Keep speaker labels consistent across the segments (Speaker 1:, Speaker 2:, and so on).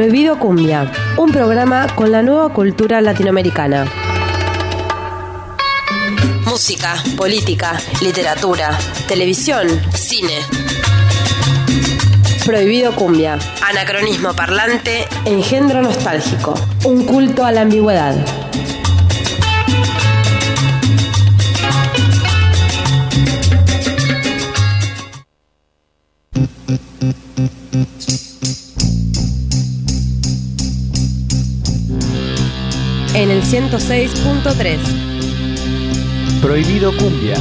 Speaker 1: Prohibido Cumbia, un programa con la nueva cultura latinoamericana. Música, política, literatura, televisión, cine. Prohibido Cumbia, anacronismo parlante, engendro nostálgico, un culto a la ambigüedad. En el 106.3.
Speaker 2: Prohibido Cumbia.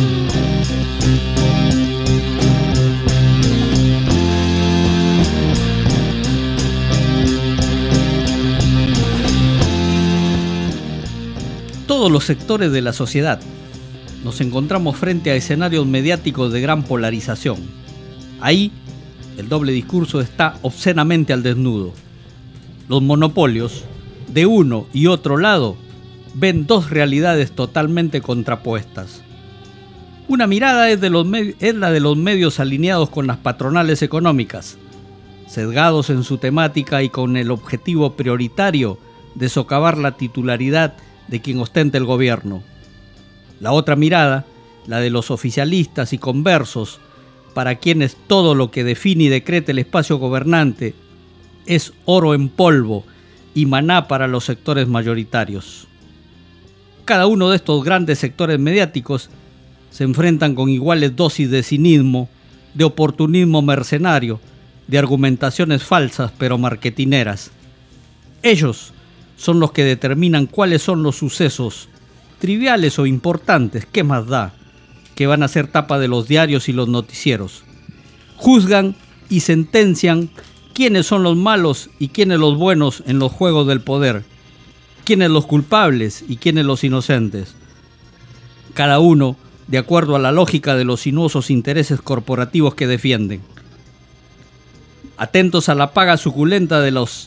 Speaker 3: Todos los sectores de la sociedad nos encontramos frente a escenarios mediáticos de gran polarización. Ahí, el doble discurso está obscenamente al desnudo. Los monopolios, de uno y otro lado, ven dos realidades totalmente contrapuestas. Una mirada es la de los medios alineados con las patronales económicas, sesgados en su temática y con el objetivo prioritario de socavar la titularidad de quien ostenta el gobierno. La otra mirada, la de los oficialistas y conversos, para quienes todo lo que define y decreta el espacio gobernante es oro en polvo y maná para los sectores mayoritarios. Cada uno de estos grandes sectores mediáticos se enfrentan con iguales dosis de cinismo, de oportunismo mercenario, de argumentaciones falsas pero marketineras. Ellos son los que determinan cuáles son los sucesos, triviales o importantes, ¿qué más da?, que van a ser tapa de los diarios y los noticieros. Juzgan y sentencian quiénes son los malos y quiénes los buenos en los juegos del poder, quiénes los culpables y quiénes los inocentes. Cada uno de acuerdo a la lógica de los sinuosos intereses corporativos que defienden. Atentos a la paga suculenta de los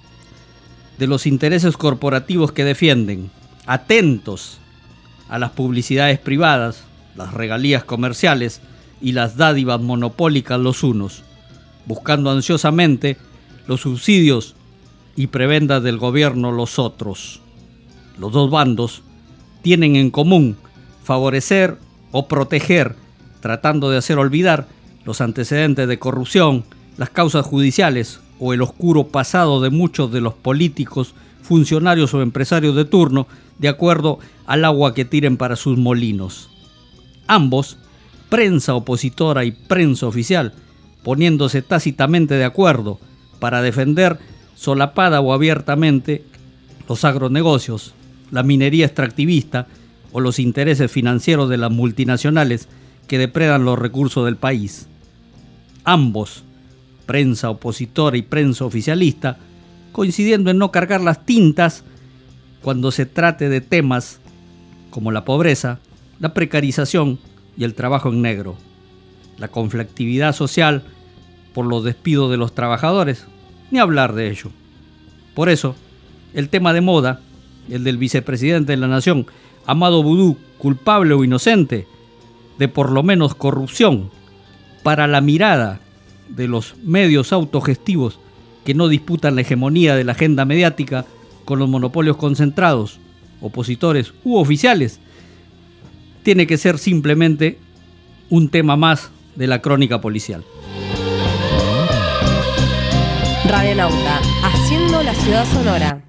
Speaker 3: intereses corporativos que defienden. Atentos a las publicidades privadas, las regalías comerciales y las dádivas monopólicas los unos, buscando ansiosamente los subsidios y prebendas del gobierno los otros. Los dos bandos tienen en común favorecer o proteger, tratando de hacer olvidar los antecedentes de corrupción, las causas judiciales o el oscuro pasado de muchos de los políticos, funcionarios o empresarios de turno, de acuerdo al agua que tiren para sus molinos. Ambos, prensa opositora y prensa oficial, poniéndose tácitamente de acuerdo para defender solapada o abiertamente los agronegocios, la minería extractivista o los intereses financieros de las multinacionales que depredan los recursos del país. Ambos, prensa opositora y prensa oficialista, coincidiendo en no cargar las tintas cuando se trate de temas como la pobreza, la precarización y el trabajo en negro, la conflictividad social por los despidos de los trabajadores, ni hablar de ello. Por eso, el tema de moda, el del vicepresidente de la Nación, Amado Vudú, culpable o inocente de por lo menos corrupción, para la mirada de los medios autogestivos que no disputan la hegemonía de la agenda mediática con los monopolios concentrados, opositores u oficiales, tiene que ser simplemente un tema más de la crónica policial.
Speaker 1: Radionauta, haciendo la ciudad sonora.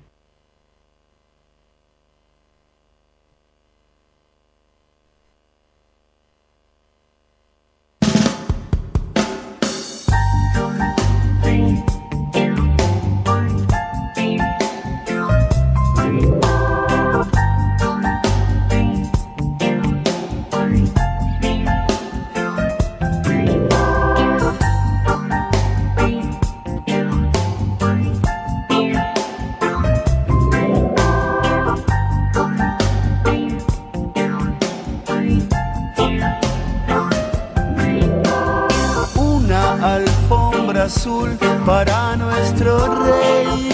Speaker 4: Azul para nuestro rey,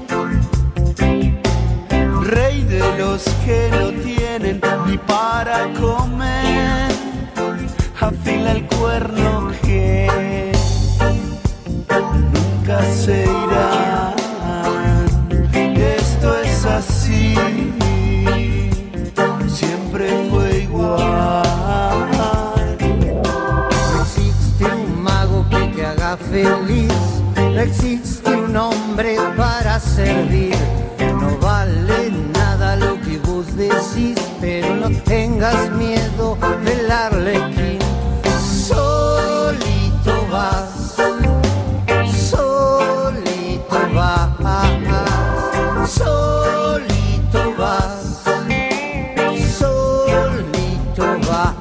Speaker 4: rey de los que no tienen ni para comer, afila el cuerno que nunca se irá.
Speaker 2: te haga feliz. No existe un hombre para servir. No vale nada lo que vos decís, pero no tengas miedo del arlequín. Solito vas, solito vas, solito vas, solito vas.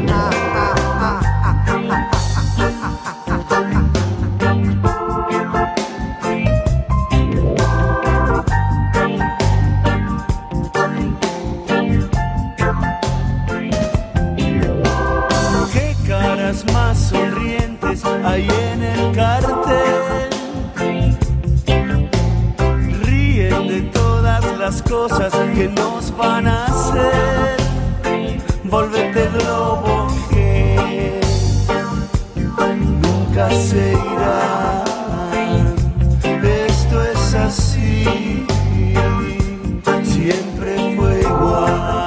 Speaker 4: Más sonrientes hay en el cartel, ríen de todas las cosas que nos van a hacer. Volvete globo que nunca se irá. Esto es así, siempre fue igual.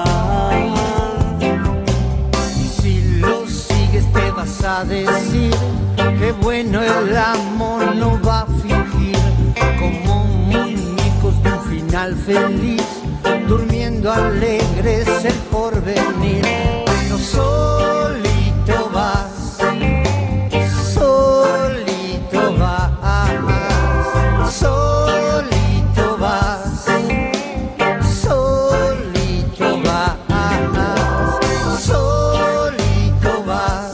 Speaker 2: A decir que bueno el amor no va a fingir, como muñecos de un final feliz, durmiendo alegres el porvenir. Pero solito vas, solito vas, solito vas, solito vas, solito vas.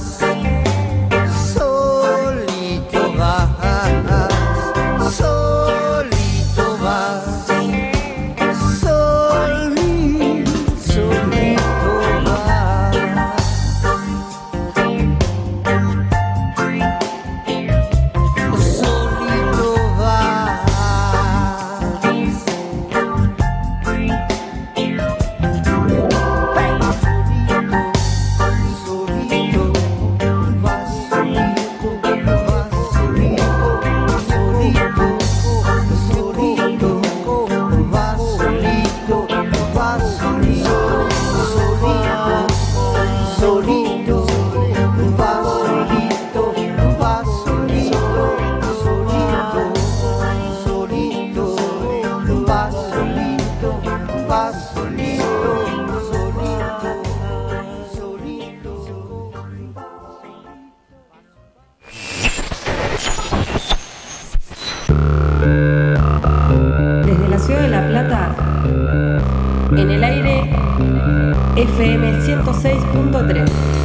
Speaker 1: Desde la ciudad de La Plata, en el aire, FM 106.3.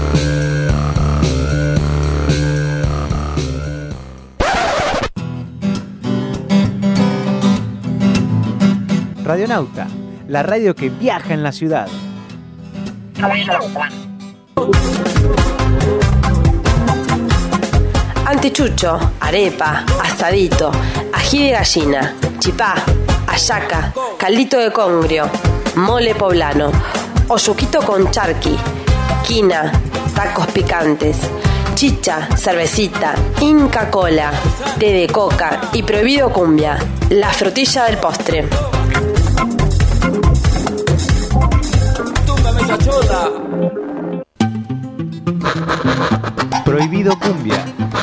Speaker 5: Radionauta, la radio que viaja en la ciudad.
Speaker 1: Antichucho, arepa, asadito, ají de gallina, chipá, hallaca, caldito de congrio, mole poblano, oyuquito con charqui, quina, tacos picantes, chicha, cervecita, Inca Cola, té de coca y prohibido cumbia, la frutilla del postre.
Speaker 5: Prohibido cumbia.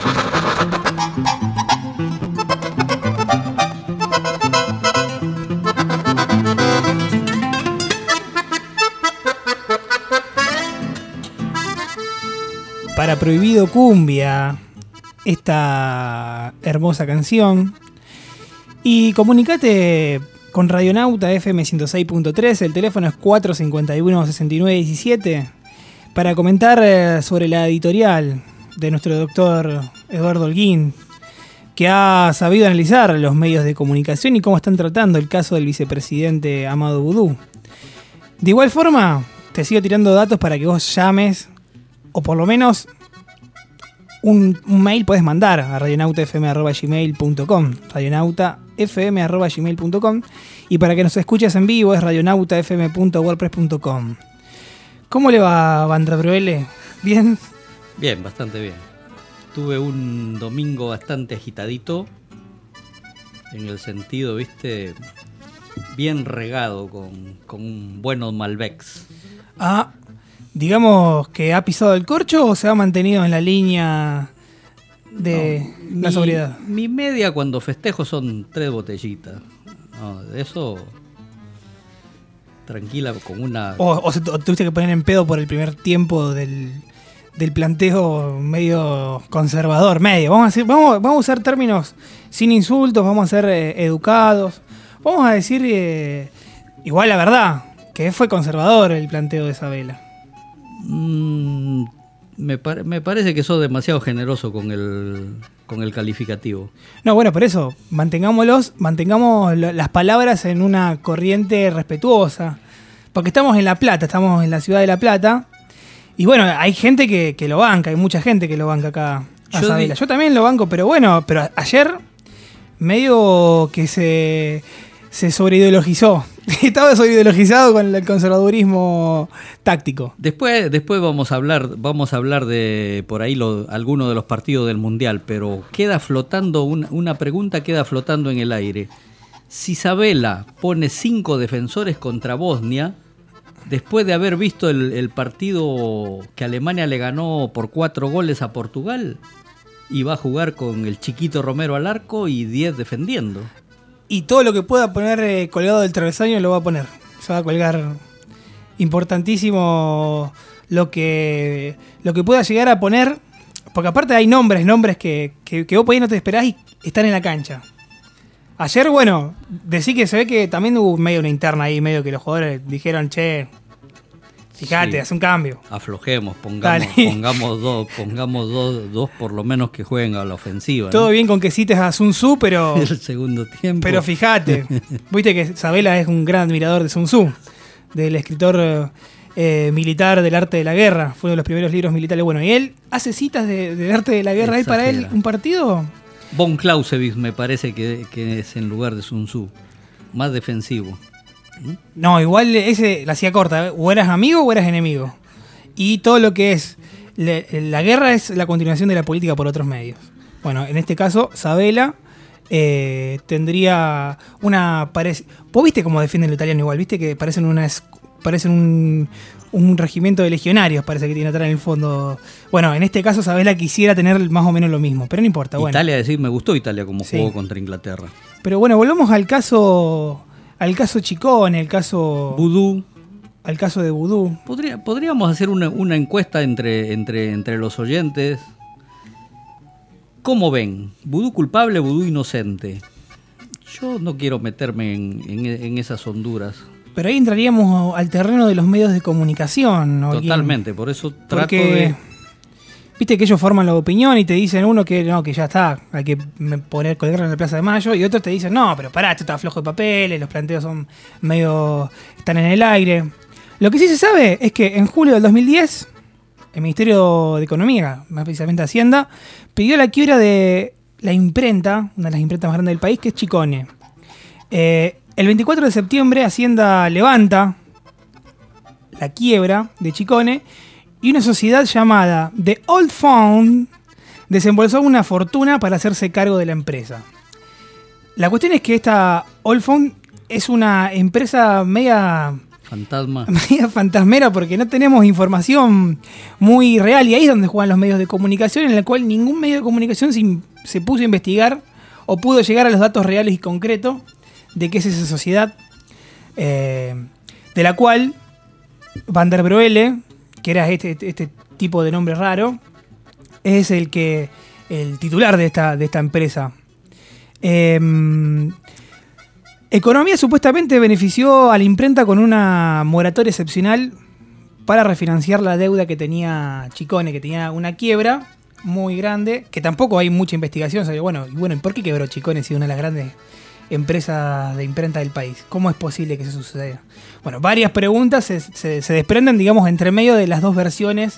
Speaker 6: Para Prohibido Cumbia, esta hermosa canción. Y comunicate con Radionauta FM 106.3, el teléfono es 451-6917, para comentar sobre la editorial de nuestro doctor Eduardo Holguín, que ha sabido analizar los medios de comunicación y cómo están tratando el caso del vicepresidente Amado Boudou. De igual forma, te sigo tirando datos para que vos llames, o por lo menos un mail puedes mandar a radionautafm@gmail.com, radionautafm@gmail.com, y para que nos escuches en vivo es radionautafm.wordpress.com. ¿Cómo le va, Bandra Proele? ¿Bien?
Speaker 3: Bien, bastante bien. Tuve un domingo bastante agitadito, en el sentido, viste, bien regado con un buenos Malbecs.
Speaker 6: Digamos que ha pisado el corcho o se ha mantenido en la línea de la sobriedad.
Speaker 3: Mi media cuando festejo son 3 botellitas. No, de eso... Tranquila, con una...
Speaker 6: O tuviste que poner en pedo por el primer tiempo del planteo medio conservador, medio. Vamos a usar términos sin insultos, vamos a ser educados. Vamos a decir, igual la verdad, que fue conservador el planteo de Sabela.
Speaker 3: Me parece que sos demasiado generoso con el calificativo.
Speaker 6: No, bueno, por eso, mantengamos las palabras en una corriente respetuosa. Porque estamos en La Plata, estamos en la ciudad de La Plata. Y bueno, hay gente que lo banca, hay mucha gente que lo banca acá a Sabela. Yo también lo banco, pero bueno, ayer medio que se sobreideologizó. Estaba sobreideologizado con el conservadurismo táctico.
Speaker 3: Después vamos a hablar de por ahí algunos de los partidos del Mundial, pero queda flotando una pregunta queda flotando en el aire. Si Sabela pone 5 defensores contra Bosnia, después de haber visto el partido que Alemania le ganó por 4 goles a Portugal, y va a jugar con el Chiquito Romero al arco y 10 defendiendo.
Speaker 6: Y todo lo que pueda poner colgado del travesaño lo va a poner. Se va a colgar. Importantísimo lo que pueda llegar a poner. Porque aparte hay nombres que vos por ahí no te esperás y están en la cancha. Ayer, bueno, decí que se ve que también hubo medio una interna ahí, medio que los jugadores dijeron, che, fíjate, haz un cambio.
Speaker 3: Aflojemos, pongamos dos por lo menos que jueguen a la ofensiva.
Speaker 6: Todo
Speaker 3: ¿no?
Speaker 6: bien con que cites a Sun Tzu, pero...
Speaker 3: El segundo tiempo.
Speaker 6: Pero fíjate, viste que Sabela es un gran admirador de Sun Tzu, del escritor militar del arte de la guerra. Fue uno de los primeros libros militares. Bueno, y él hace citas del arte de la guerra. ¿Hay para él un partido?
Speaker 3: Von Clausewitz me parece que es en lugar de Sun Tzu. Más defensivo.
Speaker 6: No, igual ese la hacía corta. O eras amigo o eras enemigo. Y todo lo que es la guerra es la continuación de la política por otros medios. Bueno, en este caso, Sabela tendría una... ¿Vos viste cómo defienden el italiano igual? ¿Viste que parecen un regimiento de legionarios, parece que tiene atrás en el fondo? Bueno, en este caso Sabela quisiera tener más o menos lo mismo, pero no importa. Bueno.
Speaker 3: Italia, me gustó Italia como jugó contra Inglaterra.
Speaker 6: Pero bueno, volvamos al caso Chicone, el caso
Speaker 3: Vudú.
Speaker 6: Al caso de Vudú.
Speaker 3: Podríamos hacer una encuesta entre los oyentes. ¿Cómo ven? ¿Vudú culpable, Vudú inocente? Yo no quiero meterme en esas honduras.
Speaker 6: Pero ahí entraríamos al terreno de los medios de comunicación, ¿no?
Speaker 3: Totalmente, por eso trato de...
Speaker 6: Viste que ellos forman la opinión y te dicen uno que no, que ya está, hay que colgarlo en la Plaza de Mayo, y otros te dicen, no, pero pará, esto está flojo de papeles, los planteos están en el aire. Lo que sí se sabe es que en julio del 2010, el Ministerio de Economía, más precisamente Hacienda, pidió la quiebra de la imprenta, una de las imprentas más grandes del país, que es Chicone. El 24 de septiembre Hacienda levanta la quiebra de Chicone y una sociedad llamada The Old Fund desembolsó una fortuna para hacerse cargo de la empresa. La cuestión es que esta Old Fund es una empresa media fantasmera porque no tenemos información muy real, y ahí es donde juegan los medios de comunicación, en el cual ningún medio de comunicación se puso a investigar o pudo llegar a los datos reales y concretos de qué es esa sociedad, de la cual Van der Broele, que era este tipo de nombre raro, es el titular de esta empresa. Economía supuestamente benefició a la imprenta con una moratoria excepcional para refinanciar la deuda que tenía Chicone, que tenía una quiebra muy grande, que tampoco hay mucha investigación sobre, bueno, ¿por qué quebró Chicone si una de las grandes empresas de imprenta del país? ¿Cómo es posible que eso suceda? Bueno, varias preguntas se desprenden, digamos, entre medio de las dos versiones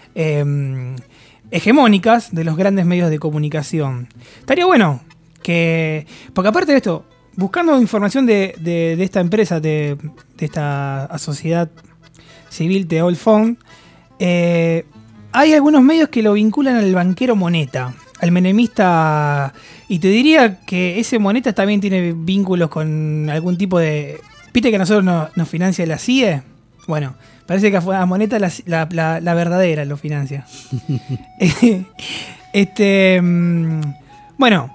Speaker 6: hegemónicas de los grandes medios de comunicación. Estaría bueno que... Porque aparte de esto, buscando información de esta empresa, de esta sociedad civil de Old Fund, hay algunos medios que lo vinculan al banquero Moneta, al menemista, y te diría que ese Moneta también tiene vínculos con algún tipo de... ¿Viste que a nosotros nos financia la CIE? Bueno, parece que a Moneta la verdadera lo financia. Bueno,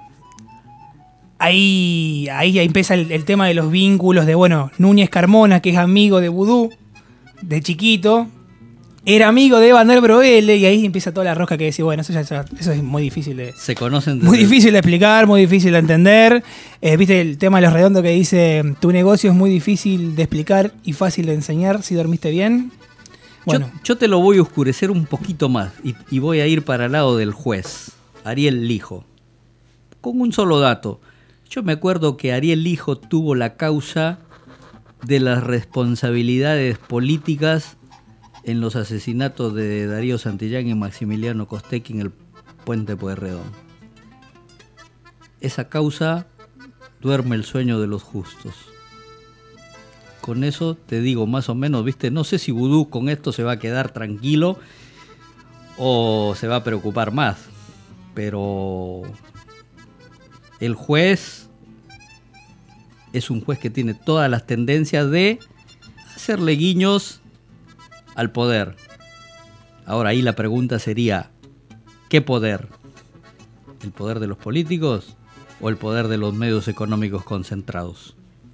Speaker 6: ahí empieza el tema de los vínculos de, bueno, Núñez Carmona, que es amigo de Vudú, de chiquito, era amigo de Evander Broele, y ahí empieza toda la rosca que decía, bueno, eso es muy difícil de...
Speaker 3: Se conocen...
Speaker 6: Muy difícil de explicar, muy difícil de entender. ¿Viste el tema de Los Redondos que dice, tu negocio es muy difícil de explicar y fácil de enseñar si dormiste bien? Bueno.
Speaker 3: Yo te lo voy a oscurecer un poquito más y voy a ir para el lado del juez, Ariel Lijo. Con un solo dato. Yo me acuerdo que Ariel Lijo tuvo la causa de las responsabilidades políticas en los asesinatos de Darío Santillán y Maximiliano Costecchi en el Puente Pueyrredón. Esa causa duerme el sueño de los justos. Con eso te digo más o menos, ¿viste? No sé si Vudú con esto se va a quedar tranquilo o se va a preocupar más, pero el juez es un juez que tiene todas las tendencias de hacerle guiños al poder. Ahora ahí la pregunta sería, ¿qué poder? ¿El poder de los políticos o el poder de los medios económicos concentrados?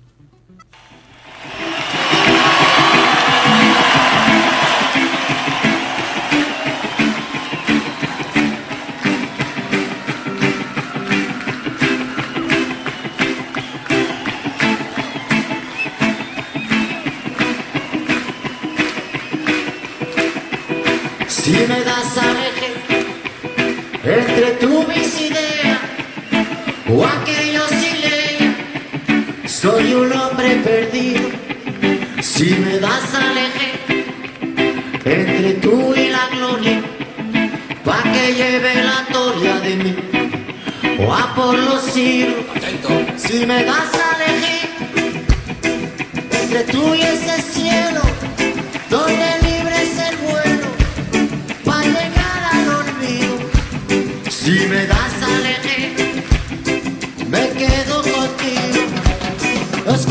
Speaker 2: Si me das a elegir entre tú mis ideas o aquellos sin ley, soy un hombre perdido. Si me das a elegir entre tú y la gloria, pa' que lleve la toria de mí o a por los siglos. Si me das a elegir entre tú y ese cielo donde libre es el vuelo para llegar al olvido. Si me das a elegir, me quedo contigo. Los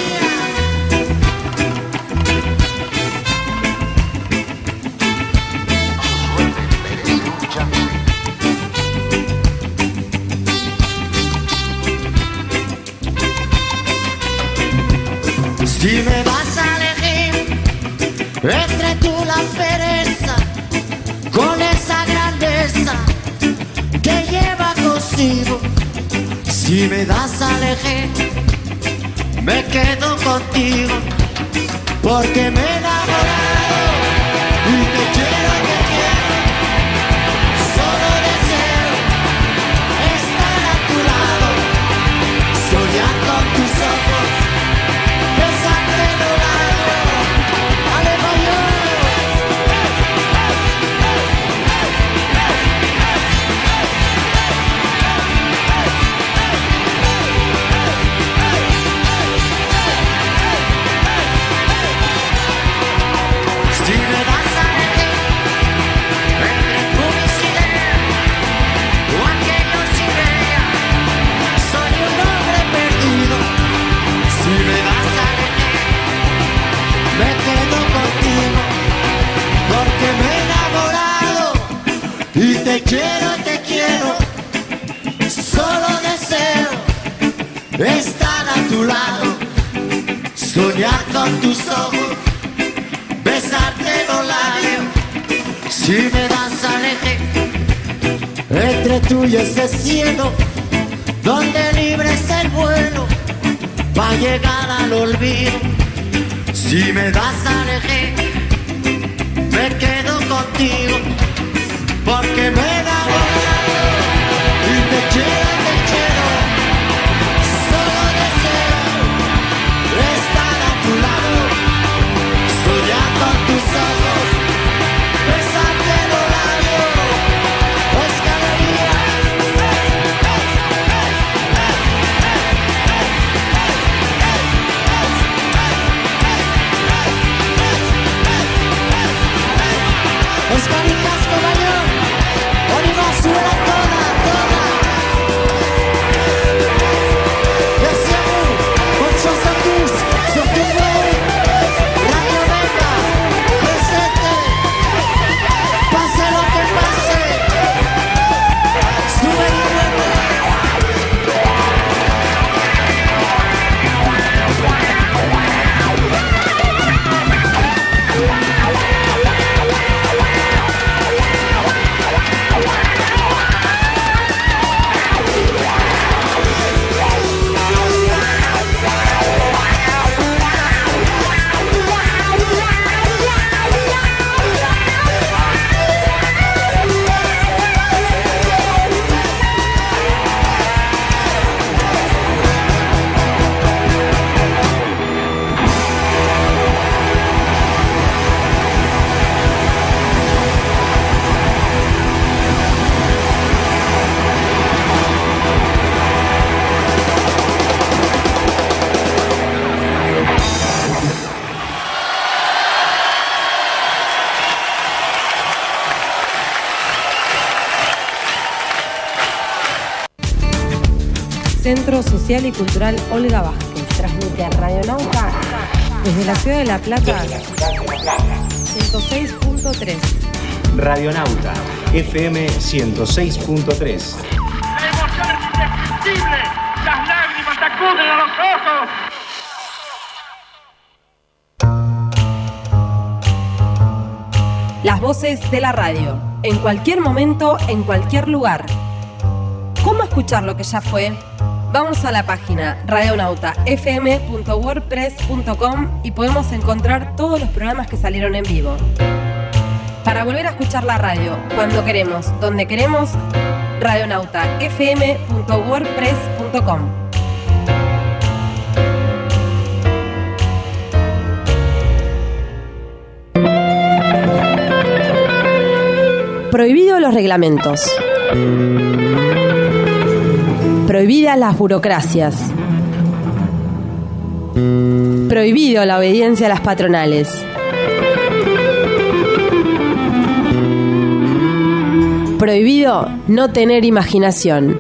Speaker 2: si me vas a elegir entre tú la pereza con esa grandeza que lleva consigo, si me das a elegir me quedo contigo porque me he enamorado y te quiero, solo deseo estar a tu lado, soñar con tus ojos, besarte lo largo, si me vas a elegir entre tú mis ideas o aquellos sin ideas, soy un hombre perdido. Si me vas a elegir, me quedo contigo porque me he enamorado y te quiero, solo deseo estar a tu lado, soñar con tus ojos, besarte los labios. Si me das a elegir entre tú y ese cielo donde libre es el vuelo pa' llegar al olvido. Si me das a elegir, me quedo contigo porque me he enamorado y te quiero, solo deseo estar a tu lado, soñar con tus ojos, besarte los labios, escalerías, caballo, Oliva Suela.
Speaker 1: Centro Social y Cultural Olga Vázquez. Transmite Radionauta desde la ciudad de La Plata, 106.3.
Speaker 5: Radionauta, FM 106.3.
Speaker 7: La emoción es indescriptible, las lágrimas acuden a los ojos.
Speaker 1: Las voces de la radio, en cualquier momento, en cualquier lugar. ¿Cómo escuchar lo que ya fue? Vamos a la página radionautafm.wordpress.com y podemos encontrar todos los programas que salieron en vivo. Para volver a escuchar la radio, cuando queremos, donde queremos, radionautafm.wordpress.com. Prohibido los reglamentos. Prohibidas las burocracias. Prohibido la obediencia a las patronales. Prohibido no tener imaginación.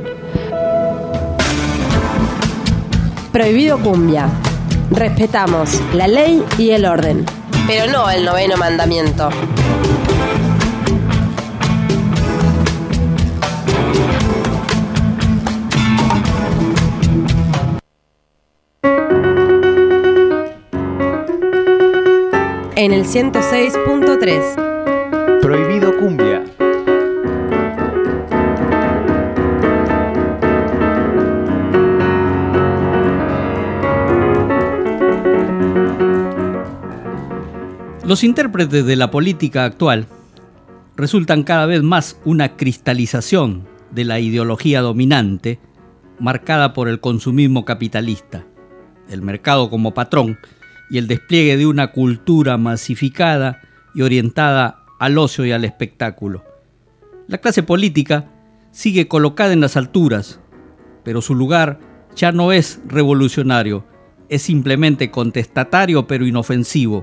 Speaker 1: Prohibido cumbia. Respetamos la ley y el orden, pero no el 9º mandamiento. En el 106.3.
Speaker 5: Prohibido cumbia.
Speaker 3: Los intérpretes de la política actual resultan cada vez más una cristalización de la ideología dominante marcada por el consumismo capitalista, el mercado como patrón y el despliegue de una cultura masificada y orientada al ocio y al espectáculo. La clase política sigue colocada en las alturas, pero su lugar ya no es revolucionario, es simplemente contestatario pero inofensivo.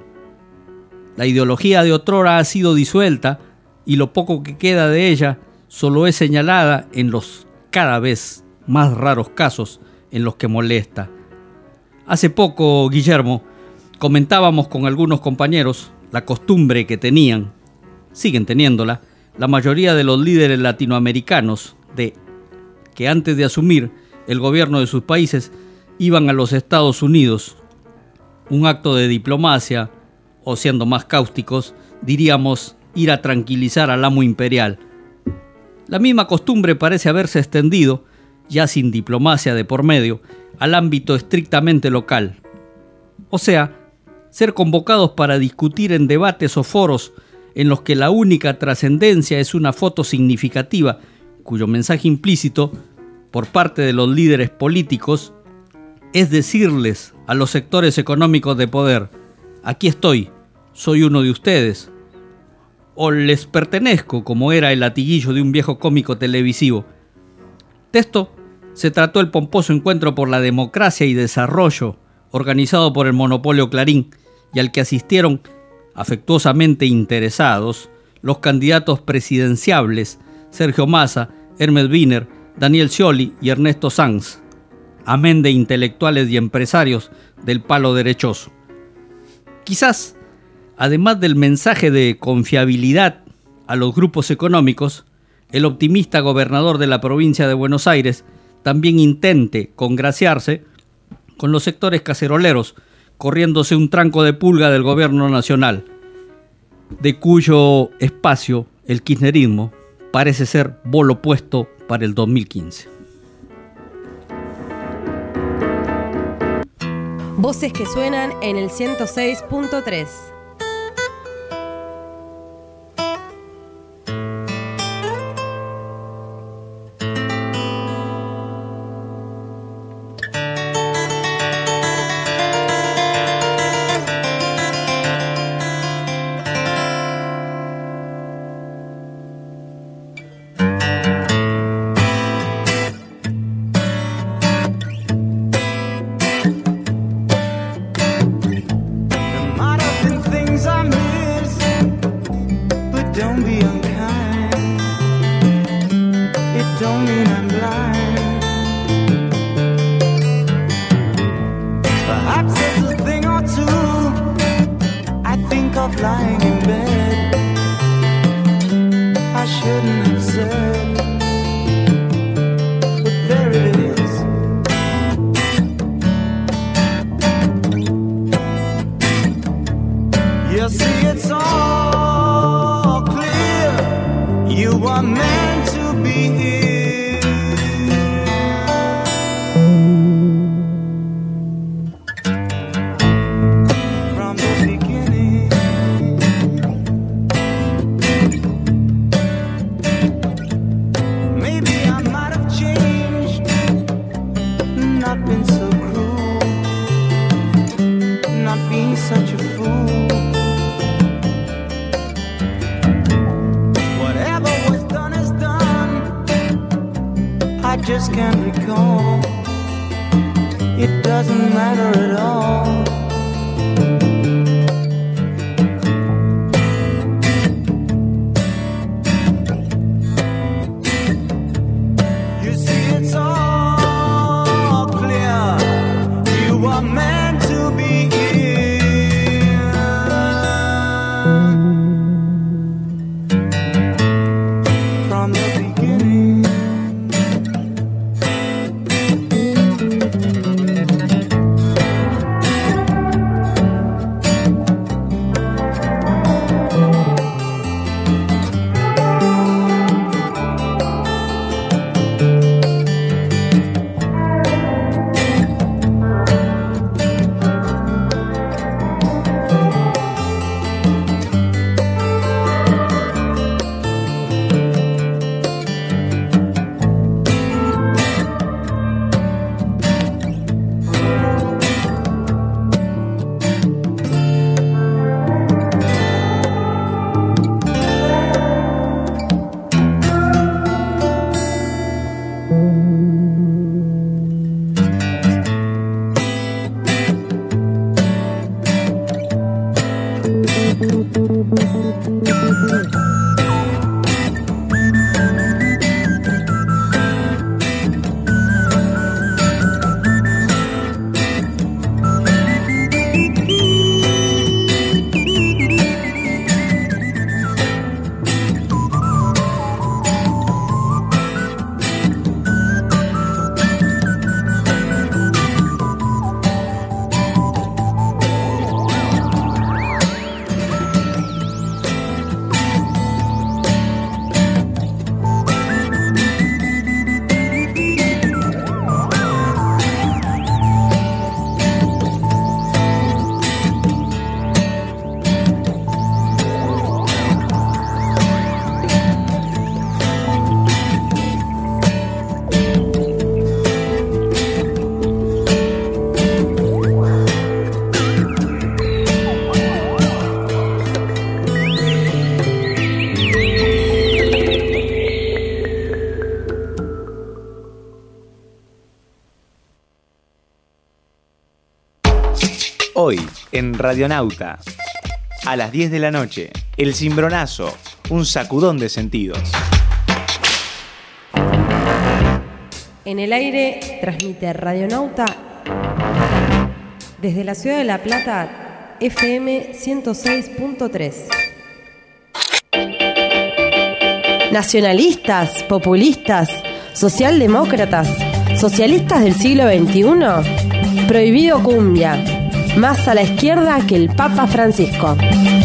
Speaker 3: La ideología de otrora ha sido disuelta y lo poco que queda de ella solo es señalada en los cada vez más raros casos en los que molesta. Hace poco, Guillermo, comentábamos con algunos compañeros la costumbre que tenían, siguen teniéndola, la mayoría de los líderes latinoamericanos de que antes de asumir el gobierno de sus países iban a los Estados Unidos. Un acto de diplomacia, o siendo más cáusticos, diríamos ir a tranquilizar al amo imperial. La misma costumbre parece haberse extendido, ya sin diplomacia de por medio, al ámbito estrictamente local. O sea, ser convocados para discutir en debates o foros en los que la única trascendencia es una foto significativa, cuyo mensaje implícito, por parte de los líderes políticos, es decirles a los sectores económicos de poder: aquí estoy, soy uno de ustedes, o les pertenezco, como era el latiguillo de un viejo cómico televisivo. De esto se trató el pomposo encuentro por la democracia y desarrollo organizado por el monopolio Clarín, y al que asistieron, afectuosamente interesados, los candidatos presidenciables Sergio Massa, Hermes Wiener, Daniel Scioli y Ernesto Sanz, amén de intelectuales y empresarios del palo derechoso. Quizás, además del mensaje de confiabilidad a los grupos económicos, el optimista gobernador de la provincia de Buenos Aires también intente congraciarse con los sectores caceroleros, corriéndose un tranco de pulga del gobierno nacional, de cuyo espacio el kirchnerismo parece ser bolo puesto para el 2015.
Speaker 1: Voces que suenan en el 106.3.
Speaker 4: just can't recall. It doesn't matter at all. You see, it's all clear. You are meant to be here from the beginning.
Speaker 5: Hoy, en Radionauta, a las 10 de la noche, El Cimbronazo, un sacudón de sentidos.
Speaker 1: En el aire transmite Radionauta desde la ciudad de La Plata, FM 106.3. Nacionalistas, populistas, socialdemócratas, socialistas del siglo XXI, prohibido cumbia. Más a la izquierda que el Papa Francisco.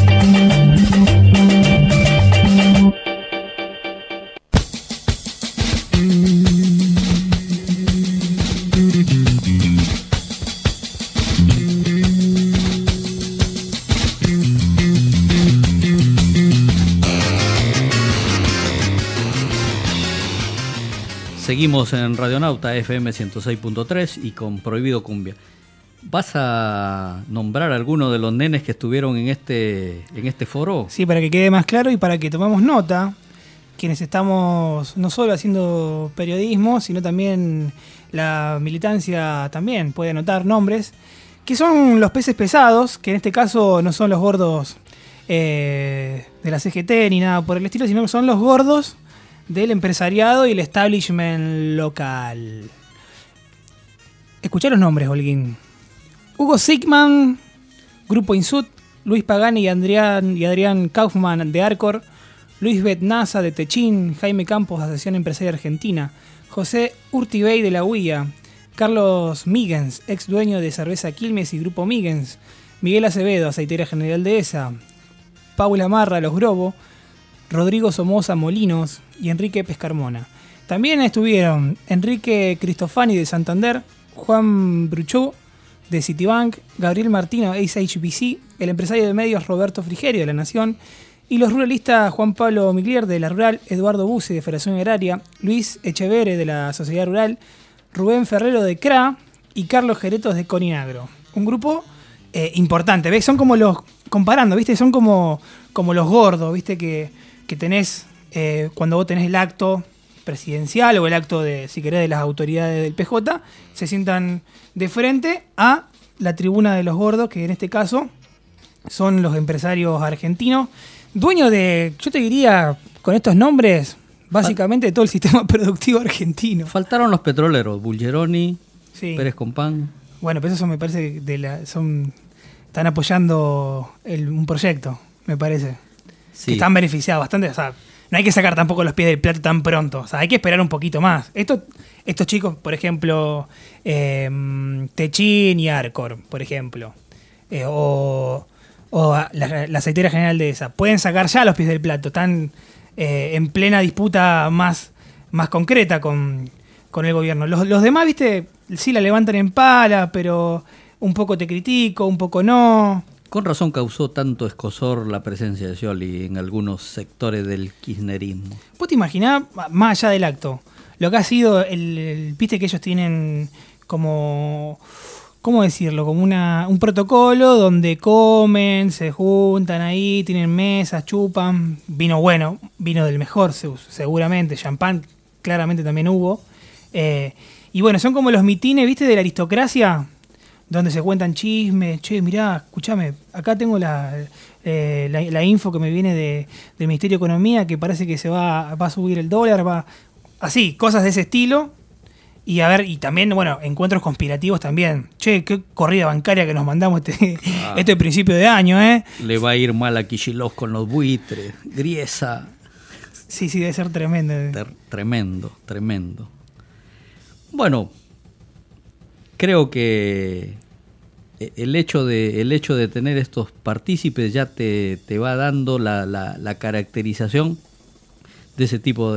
Speaker 3: Seguimos en Radionauta FM 106.3 y con Prohibido Cumbia. ¿Vas a nombrar a alguno de los nenes que estuvieron en este foro?
Speaker 6: Sí, para que quede más claro y para que tomemos nota, quienes estamos no solo haciendo periodismo, sino también la militancia también puede anotar nombres, que son los peces pesados, que en este caso no son los gordos de la CGT ni nada por el estilo, sino que son los gordos del empresariado y el establishment local. Escuchá los nombres, Holguín. Hugo Sigman, Grupo Insud, Luis Pagani y Adrián Kaufman de Arcor, Luis Betnaza de Techín, Jaime Campos de Asociación Empresaria Argentina, José Urtibey de La Huilla, Carlos Migens, ex dueño de Cerveza Quilmes y Grupo Migens, Miguel Acevedo, aceitera general de ESA, Paula Marra, Los Grobo, Rodrigo Somoza Molinos y Enrique Pescarmona. También estuvieron Enrique Cristofani de Santander, Juan Bruchó de Citibank, Gabriel Martino, Ace HBC, el empresario de medios Roberto Frigerio de La Nación y los ruralistas Juan Pablo Miglier de La Rural, Eduardo Buce de Federación Agraria, Luis Echevere de la Sociedad Rural, Rubén Ferrero de CRA y Carlos Jeretos de Coninagro. Un grupo importante, ¿ves? Son como los, comparando, ¿viste? Son como los gordos, ¿viste? Que tenés cuando vos tenés el acto presidencial o el acto de, si querés, de las autoridades del PJ, se sientan de frente a la tribuna de los gordos, que en este caso son los empresarios argentinos, dueños de, yo te diría, con estos nombres, básicamente de todo el sistema productivo argentino.
Speaker 3: Faltaron los petroleros, Bulgeroni,
Speaker 6: Sí.
Speaker 3: Pérez Compán.
Speaker 6: Bueno, pero eso me parece que están apoyando un proyecto, me parece.
Speaker 3: Sí.
Speaker 6: Que están beneficiados bastante. O sea, no hay que sacar tampoco los pies del plato tan pronto. O sea, hay que esperar un poquito más. Estos chicos, por ejemplo, Techin y Arcor, por ejemplo, o la aceitera general de esa, pueden sacar ya los pies del plato. Están en plena disputa más concreta con el gobierno. Los demás, viste, sí la levantan en pala, pero un poco te critico, un poco no.
Speaker 3: Con razón causó tanto escozor la presencia de Scioli en algunos sectores del kirchnerismo.
Speaker 6: ¿Vos te imaginás, más allá del acto, lo que ha sido viste que ellos tienen como, ¿cómo decirlo? Como un protocolo donde comen, se juntan ahí, tienen mesas, chupan, vino bueno, vino del mejor seguramente, champán claramente también hubo. Y bueno, son como los mitines, viste, de la aristocracia, donde se cuentan chismes. Che, mirá, escuchame, acá tengo la info que me viene del Ministerio de Economía, que parece que se va a subir el dólar, así, cosas de ese estilo. Y y también, bueno, encuentros conspirativos también. Che, qué corrida bancaria que nos mandamos este principio de año, ¿eh?
Speaker 3: Le va a ir mal a Kicillof con los buitres, Griesa.
Speaker 6: Sí, debe ser tremendo.
Speaker 3: Tremendo. Bueno, creo que el hecho de tener estos partícipes ya te va dando la caracterización de ese tipo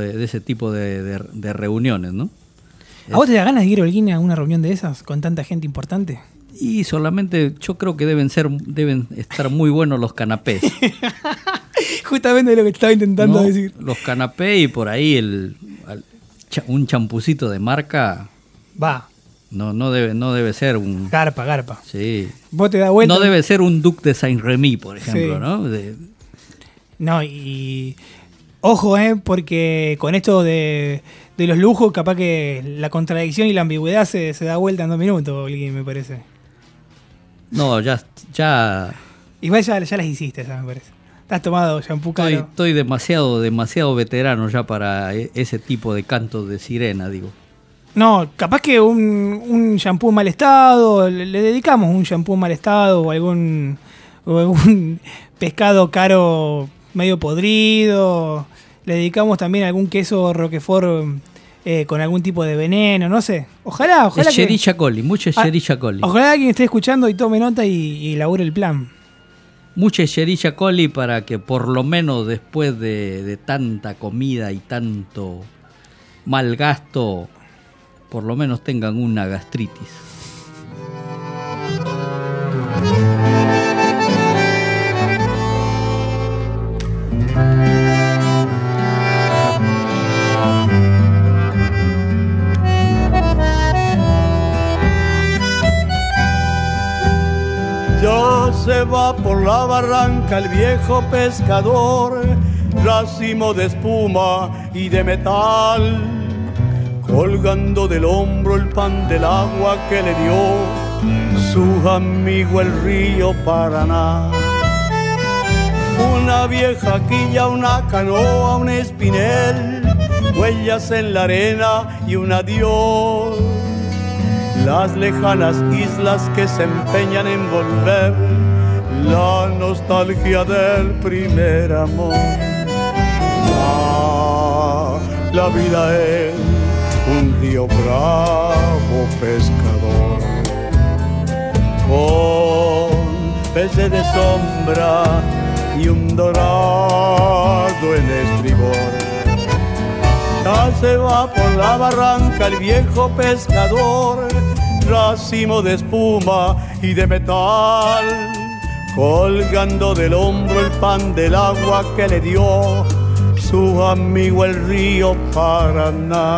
Speaker 3: de reuniones, ¿no?
Speaker 6: ¿A vos te da ganas de ir, Holguín, a una reunión de esas con tanta gente importante?
Speaker 3: Y solamente yo creo que deben estar muy buenos los canapés.
Speaker 6: Justamente lo que estaba intentando decir.
Speaker 3: Los canapés y por ahí un champucito de marca.
Speaker 6: Va.
Speaker 3: No debe ser un...
Speaker 6: Garpa.
Speaker 3: Sí.
Speaker 6: Vos te das vuelta.
Speaker 3: No debe ser un Duc de Saint-Remy, por ejemplo,
Speaker 6: sí.
Speaker 3: ¿no?
Speaker 6: No, y... Ojo, porque con esto de los lujos, capaz que la contradicción y la ambigüedad se da vuelta en 2 minutos, Holguín, me parece.
Speaker 3: No, ya...
Speaker 6: Igual ya las hiciste, me parece. Te has tomado shampoo caro.
Speaker 3: Estoy demasiado veterano ya para ese tipo de cantos de sirena, digo.
Speaker 6: No, capaz que un shampoo en mal estado, le dedicamos un shampoo en mal estado o algún pescado caro medio podrido. Le dedicamos también algún queso Roquefort con algún tipo de veneno, no sé. Ojalá que...
Speaker 3: Escherichia coli, mucha Escherichia coli.
Speaker 6: Ojalá alguien esté escuchando y tome nota y elabore el plan.
Speaker 3: Mucha Escherichia coli para que por lo menos después de tanta comida y tanto mal gasto, por lo menos tengan una gastritis.
Speaker 4: Ya se va por la barranca el viejo pescador, racimo de espuma y de metal, colgando del hombro el pan del agua que le dio su amigo el río Paraná. Una vieja quilla, una canoa, un espinel, huellas en la arena y un adiós. Las lejanas islas que se empeñan en volver, la nostalgia del primer amor. La vida es un río bravo pescador, con peces de sombra y un dorado en estribor. Ya se va por la barranca el viejo pescador, racimo de espuma y de metal, colgando del hombro el pan del agua que le dio su amigo el río Paraná.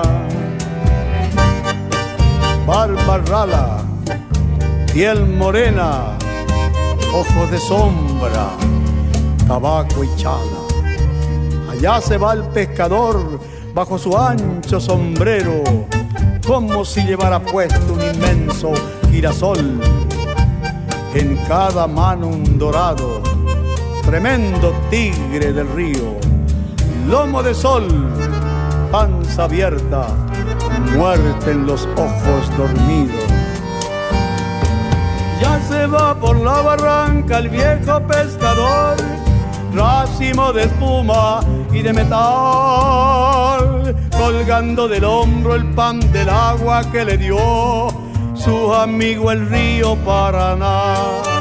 Speaker 4: Barba rala, piel morena, ojos de sombra, tabaco y chala. Allá se va el pescador bajo su ancho sombrero, como si llevara puesto un inmenso girasol. En cada mano un dorado, tremendo tigre del río, lomo de sol, panza abierta, muerte en los ojos dormidos. Ya se va por la barranca el viejo pescador, racimo de espuma y de metal, colgando del hombro el pan del agua que le dio su amigo el río Paraná.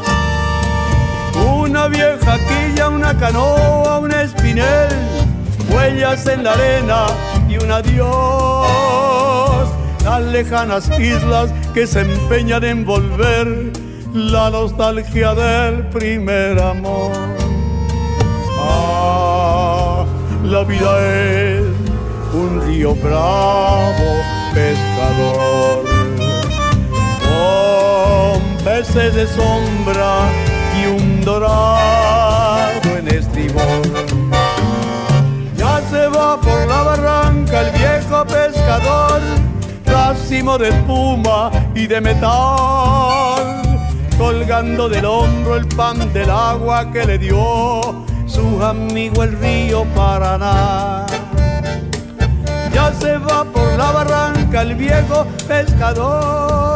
Speaker 4: Una vieja quilla, una canoa, un espinel, huellas en la arena y un adiós. Las lejanas islas que se empeñan en volver, la nostalgia del primer amor. Ah, la vida es un río bravo, pescador, con peces de sombra y un dorado en estribor. Ya se va por la barranca el viejo pescador, racimo de espuma y de metal, colgando del hombro el pan del agua que le dio su amigo el río Paraná. Ya se va por la barranca el viejo pescador.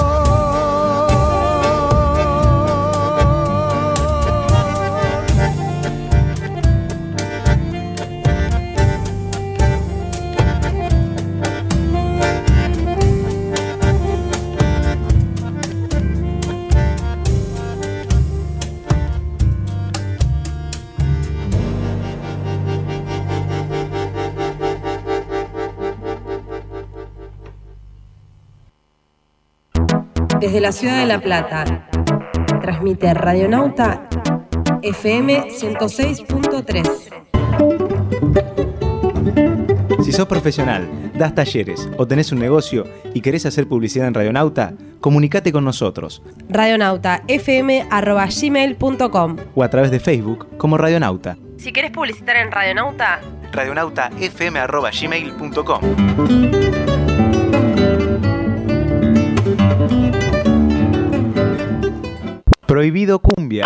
Speaker 1: Desde la ciudad de La Plata, transmite Radionauta FM 106.3.
Speaker 5: Si sos profesional, das talleres o tenés un negocio y querés hacer publicidad en Radionauta, comunicate con nosotros.
Speaker 1: radionautafm@gmail.com
Speaker 5: O a través de Facebook como Radionauta.
Speaker 1: Si querés publicitar en Radionauta,
Speaker 5: radionautafm@gmail.com. Prohibido cumbia.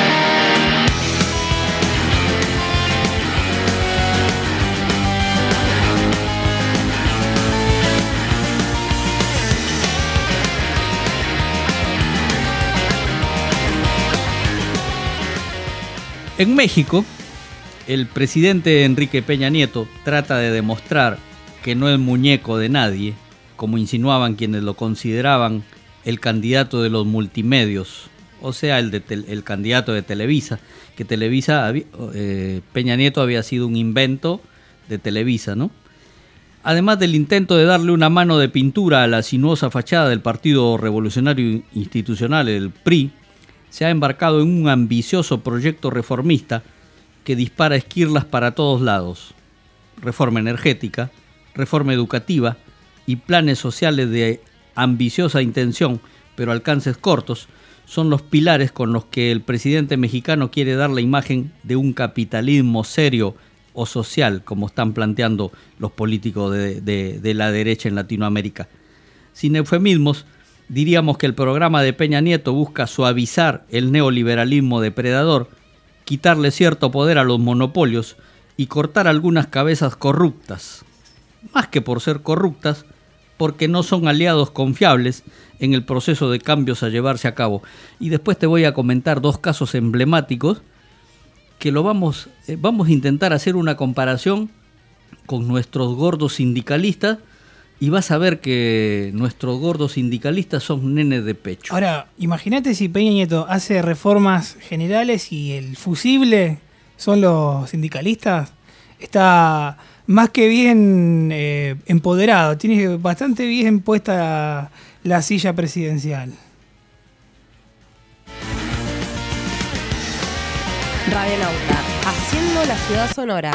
Speaker 3: En México, el presidente Enrique Peña Nieto trata de demostrar que no es muñeco de nadie, como insinuaban quienes lo consideraban el candidato de los multimedios, o sea, el candidato de Televisa, que Peña Nieto había sido un invento de Televisa, ¿no? Además del intento de darle una mano de pintura a la sinuosa fachada del Partido Revolucionario Institucional, el PRI, se ha embarcado en un ambicioso proyecto reformista que dispara esquirlas para todos lados. Reforma energética, reforma educativa y planes sociales de ambiciosa intención, pero alcances cortos, son los pilares con los que el presidente mexicano quiere dar la imagen de un capitalismo serio o social, como están planteando los políticos de la derecha en Latinoamérica. Sin eufemismos, diríamos que el programa de Peña Nieto busca suavizar el neoliberalismo depredador, quitarle cierto poder a los monopolios y cortar algunas cabezas corruptas. Más que por ser corruptas, porque no son aliados confiables en el proceso de cambios a llevarse a cabo. Y después te voy a comentar dos casos emblemáticos que vamos a intentar hacer una comparación con nuestros gordos sindicalistas y vas a ver que nuestros gordos sindicalistas son nenes de pecho.
Speaker 6: Ahora, imagínate si Peña Nieto hace reformas generales y el fusible son los sindicalistas. Está más que bien empoderado, tiene bastante bien puesta la silla presidencial.
Speaker 1: Radionauta, haciendo la ciudad sonora.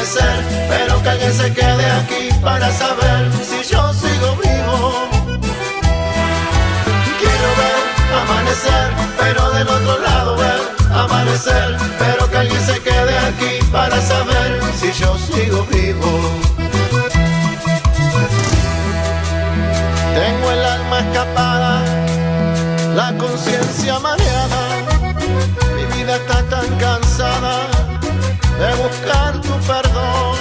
Speaker 8: amanecer, pero que alguien se quede aquí para saber si yo sigo vivo. Quiero ver amanecer, pero del otro lado ver amanecer, pero que alguien se quede aquí para saber si yo sigo vivo. Tengo el alma escapada, la conciencia mareada, mi vida está tan cansada de buscar tu perdón.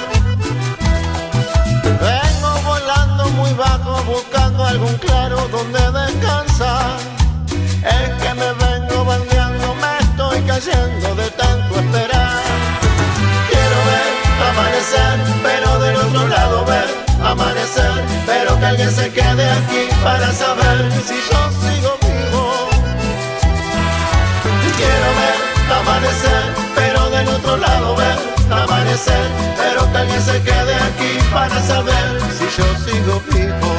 Speaker 8: Vengo volando muy bajo buscando algún claro donde descansar. Es que me vengo bandeando, me estoy cayendo de tanto esperar. Quiero ver amanecer, pero del otro lado ver amanecer, pero que alguien se quede aquí para saber si yo sigo vivo. Quiero ver amanecer, pero del otro lado ver amanecer, pero que alguien se quede aquí para saber si yo sigo vivo.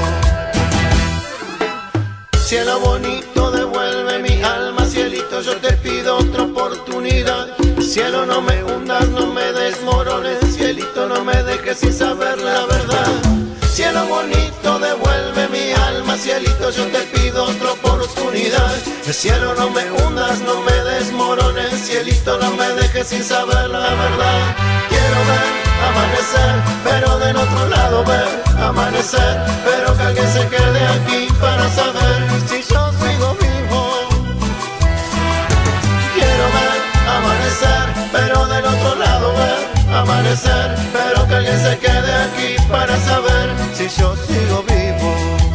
Speaker 8: Cielo bonito, devuelve mi alma, cielito, yo te pido otra oportunidad. Cielo, no me hundas, no me desmorones, cielito, no me dejes sin saber la verdad. Cielo bonito, devuelve mi alma, cielito, yo te pido otra oportunidad. Cielo, no me hundas, no me desmorones, cielito, no me dejes sin saber la verdad. Quiero ver amanecer, pero del otro lado ver amanecer, pero que alguien se quede aquí para saber si yo sigo vivo. Quiero ver amanecer, pero del otro lado ver amanecer, pero que alguien se quede aquí para saber si yo sigo vivo.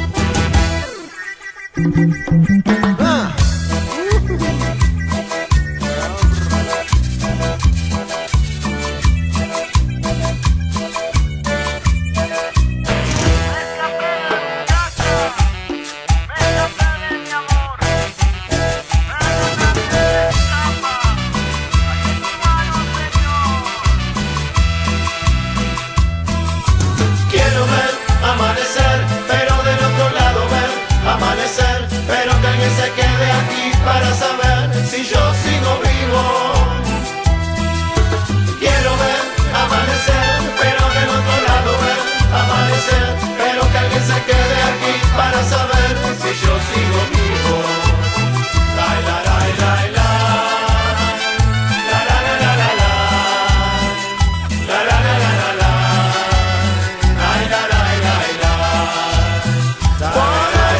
Speaker 8: Se quede aquí para saber si yo sigo vivo. Quiero ver amanecer, pero del otro lado ver amanecer, pero que alguien se quede aquí para saber si yo sigo vivo. La la la la la, la la la la la, la la la la la, la la la la la.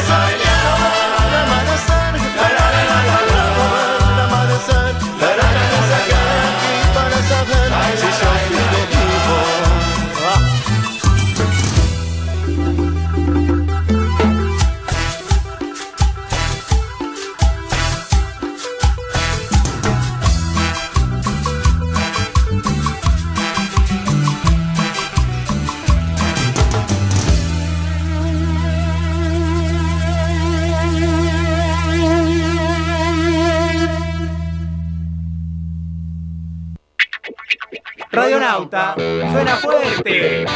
Speaker 5: Radionauta, suena fuerte.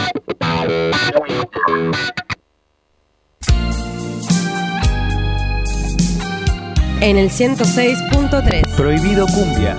Speaker 1: En el 106.3.
Speaker 5: Prohibido cumbia.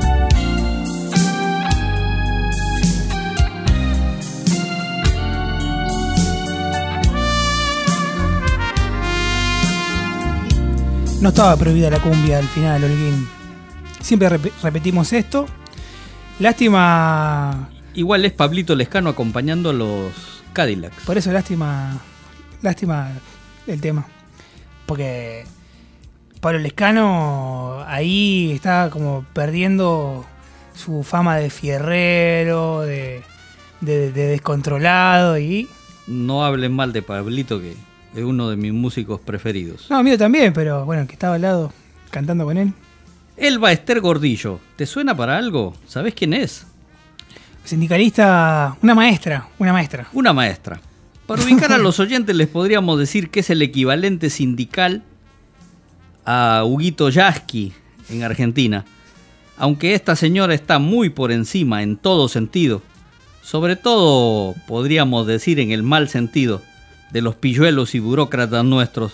Speaker 6: No estaba prohibida la cumbia al final, Holguín. Siempre repetimos esto. Lástima.
Speaker 3: Igual es Pablito Lescano acompañando a los Cadillacs.
Speaker 6: Por eso lástima el tema. Porque Pablo Lescano ahí está como perdiendo su fama de fierrero, de descontrolado y...
Speaker 3: No hablen mal de Pablito, que es uno de mis músicos preferidos.
Speaker 6: No, mío también, pero bueno, que estaba al lado cantando con él.
Speaker 3: Elba Ester Gordillo, ¿te suena para algo? ¿Sabés quién es?
Speaker 6: Sindicalista, una maestra.
Speaker 3: Una maestra. Para ubicar a los oyentes les podríamos decir que es el equivalente sindical a Huguito Yasky en Argentina. Aunque esta señora está muy por encima en todo sentido, sobre todo podríamos decir en el mal sentido, de los pilluelos y burócratas nuestros.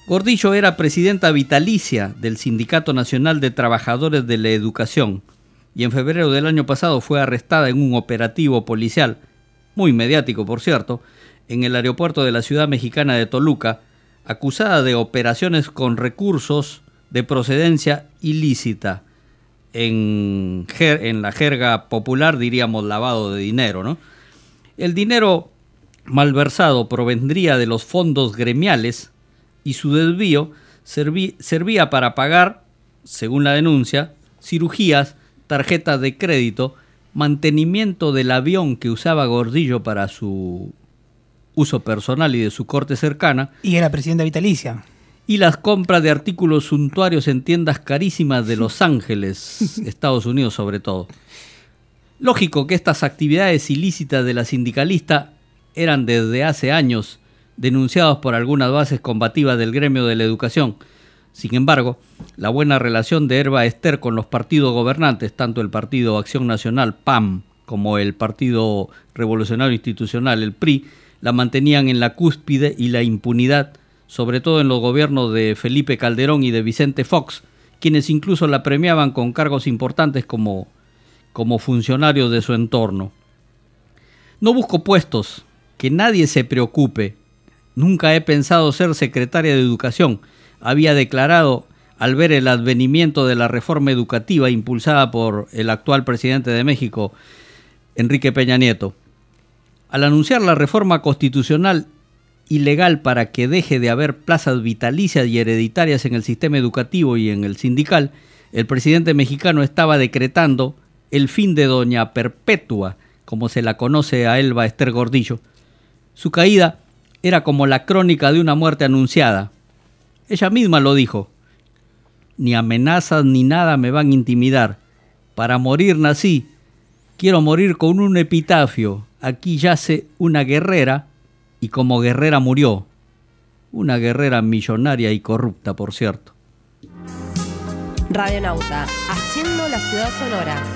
Speaker 3: Gordillo era presidenta vitalicia del Sindicato Nacional de Trabajadores de la Educación, y en febrero del año pasado fue arrestada en un operativo policial, muy mediático por cierto, en el aeropuerto de la ciudad mexicana de Toluca, acusada de operaciones con recursos de procedencia ilícita. En la jerga popular diríamos lavado de dinero, ¿no? El dinero malversado provendría de los fondos gremiales y su desvío servía para pagar, según la denuncia, cirugías, tarjetas de crédito, mantenimiento del avión que usaba Gordillo para su uso personal y de su corte cercana.
Speaker 6: Y era presidenta vitalicia.
Speaker 3: Y las compras de artículos suntuarios en tiendas carísimas de Los Ángeles, Estados Unidos sobre todo. Lógico que estas actividades ilícitas de la sindicalista eran desde hace años denunciados por algunas bases combativas del gremio de la educación. Sin embargo, la buena relación de Herba Ester con los partidos gobernantes, tanto el Partido Acción Nacional, PAN, como el Partido Revolucionario Institucional, el PRI, la mantenían en la cúspide y la impunidad, sobre todo en los gobiernos de Felipe Calderón y de Vicente Fox, quienes incluso la premiaban con cargos importantes como funcionarios de su entorno. No busco puestos, que nadie se preocupe. Nunca he pensado ser secretaria de Educación, había declarado al ver el advenimiento de la reforma educativa impulsada por el actual presidente de México, Enrique Peña Nieto. Al anunciar la reforma constitucional ilegal para que deje de haber plazas vitalicias y hereditarias en el sistema educativo y en el sindical, el presidente mexicano estaba decretando el fin de Doña Perpetua, como se la conoce a Elba Ester Gordillo. Su caída era como la crónica de una muerte anunciada. Ella misma lo dijo: ni amenazas ni nada me van a intimidar. Para morir nací. Quiero morir con un epitafio. Aquí yace una guerrera y como guerrera murió. Una guerrera millonaria y corrupta, por cierto.
Speaker 1: Radionauta, haciendo la ciudad sonora.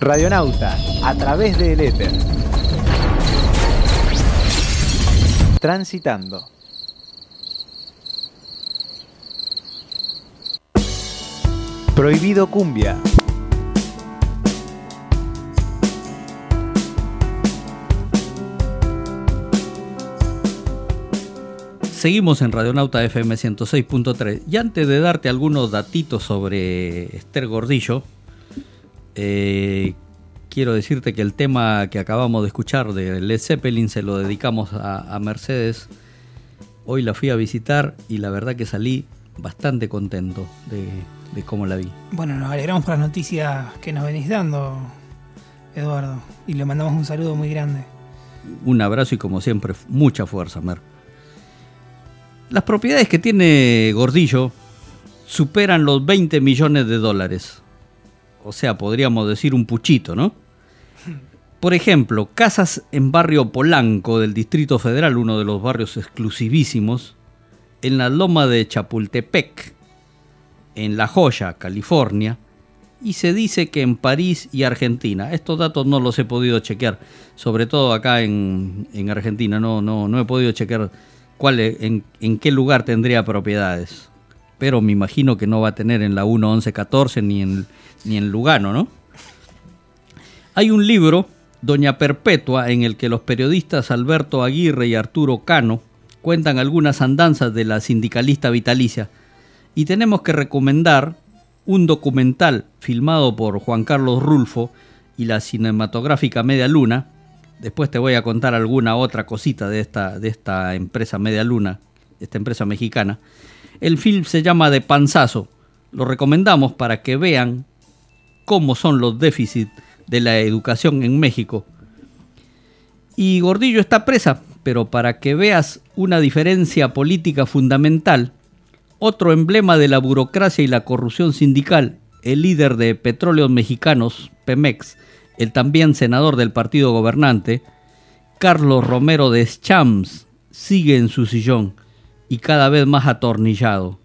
Speaker 5: Radionauta, a través del éter. Transitando. Prohibido Cumbia.
Speaker 3: Seguimos en Radionauta FM 106.3 y antes de darte algunos datitos sobre Esther Gordillo, quiero decirte que el tema que acabamos de escuchar de Led Zeppelin se lo dedicamos a Mercedes. Hoy la fui a visitar y la verdad que salí bastante contento de cómo la vi. Bueno,
Speaker 6: nos alegramos por las noticias que nos venís dando, Eduardo, y le mandamos un saludo muy grande.
Speaker 3: Un abrazo y como siempre, mucha fuerza, Mer. Las propiedades que tiene Gordillo superan los 20 millones de dólares. O sea, podríamos decir un puchito, ¿no? Por ejemplo, casas en barrio Polanco del Distrito Federal, uno de los barrios exclusivísimos, en la loma de Chapultepec, en La Joya, California, y se dice que en París y Argentina. Estos datos no los he podido chequear, sobre todo acá en Argentina, no he podido chequear en qué lugar tendría propiedades, pero me imagino que no va a tener en la 1114 ni en Lugano, ¿no? Hay un libro, Doña Perpetua, en el que los periodistas Alberto Aguirre y Arturo Cano cuentan algunas andanzas de la sindicalista vitalicia, y tenemos que recomendar un documental filmado por Juan Carlos Rulfo y la cinematográfica Media Luna. Después te voy a contar alguna otra cosita de esta empresa Media Luna, esta empresa mexicana. El film se llama De Panzazo. Lo recomendamos para que vean cómo son los déficits de la educación en México. Y Gordillo está presa, pero para que veas una diferencia política fundamental, otro emblema de la burocracia y la corrupción sindical, el líder de Petróleos Mexicanos, Pemex, el también senador del partido gobernante, Carlos Romero Deschamps, sigue en su sillón y cada vez más atornillado.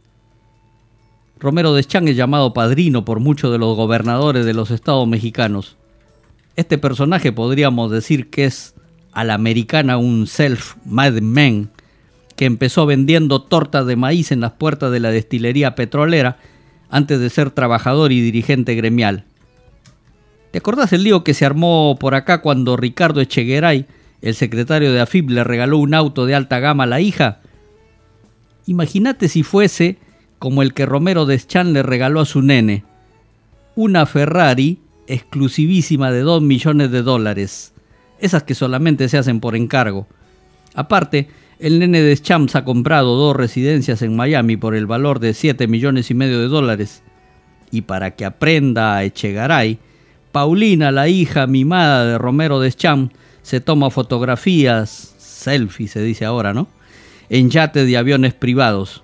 Speaker 3: Romero Deschamps es llamado padrino por muchos de los gobernadores de los estados mexicanos. Este personaje podríamos decir que es a la americana un self-made man que empezó vendiendo tortas de maíz en las puertas de la destilería petrolera antes de ser trabajador y dirigente gremial. ¿Te acordás el lío que se armó por acá cuando Ricardo Echegueray, el secretario de AFIP, le regaló un auto de alta gama a la hija? Imagínate si fuese como el que Romero Deschamps le regaló a su nene, una Ferrari exclusivísima de $2 millones, esas que solamente se hacen por encargo. Aparte, el nene Deschamps ha comprado 2 residencias en Miami por el valor de $7,5 millones. Y para que aprenda a Echegaray, Paulina, la hija mimada de Romero Deschamps, se toma fotografías, selfie se dice ahora, ¿no?, en yates y aviones privados.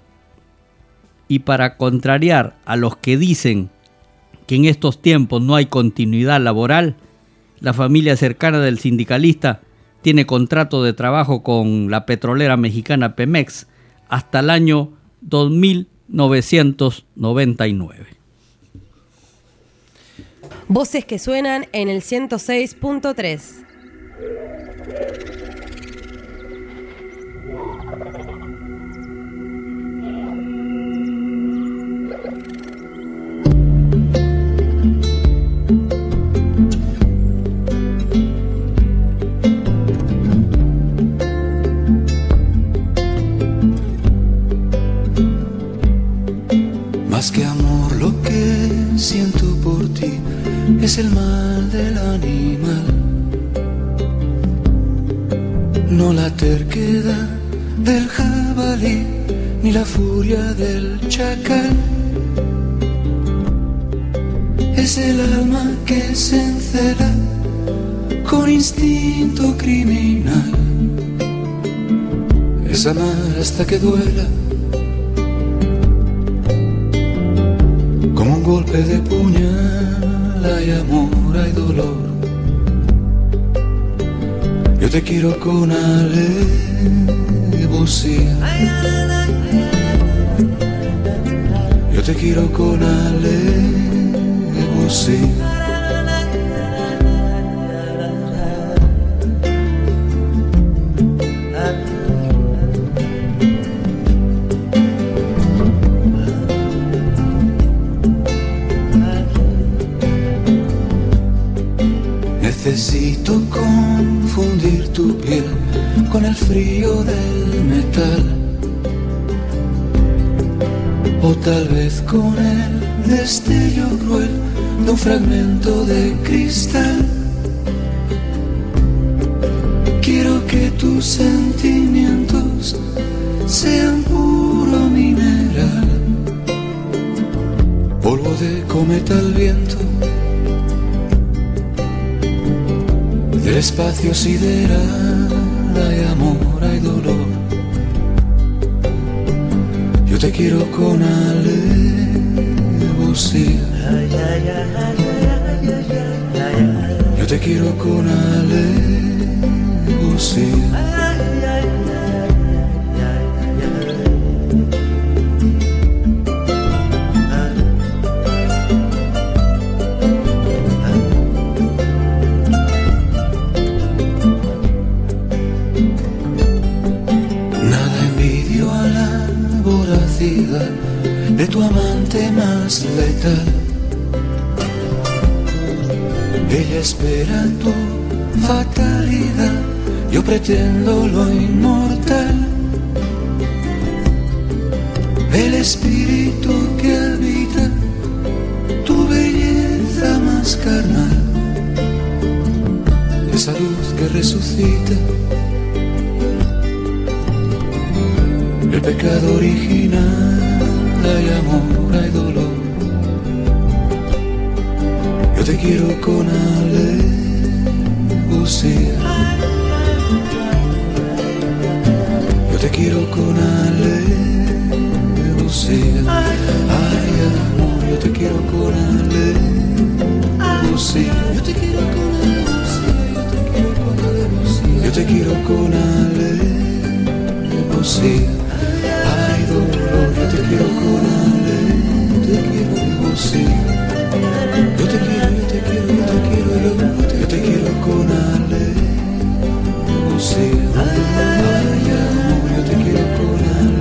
Speaker 3: Y para contrariar a los que dicen que en estos tiempos no hay continuidad laboral, la familia cercana del sindicalista tiene contrato de trabajo con la petrolera mexicana Pemex hasta el año 2999.
Speaker 1: Voces que suenan en el 106.3.
Speaker 9: Más que amor, lo que siento por ti es el mal del animal, no la terquedad del jabalí ni la furia del chacal. Es el alma que se encela con instinto criminal, es amar hasta que duela, como un golpe de puñal. Hay amor, hay dolor. Yo te quiero con alevosía, yo te quiero con alevosía. necesito confundir tu piel con el frío del metal, o tal vez con el destello cruel de un fragmento de cristal. Quiero que tus sentimientos sean puro mineral, polvo de cometa al viento, del espacio sideral. Hay amor, hay dolor. Yo te quiero con alevosía. Yo te quiero con alevosía. De tu amante más letal, ella espera tu fatalidad, yo pretendo lo inmortal, el espíritu que habita tu belleza más carnal, esa luz que resucita el pecado original. Hay amor, hay dolor. Yo te quiero con alevosía. Yo te quiero con alevosía. Ay, amor, yo te quiero con alevosía. Yo te quiero con alevosía. Yo te quiero con alevosía. Ay, dolor, yo te quiero con alevosía. Yo te quiero, yo te quiero, yo te quiero, yo te quiero con alevosía. Ay, amor, yo te quiero con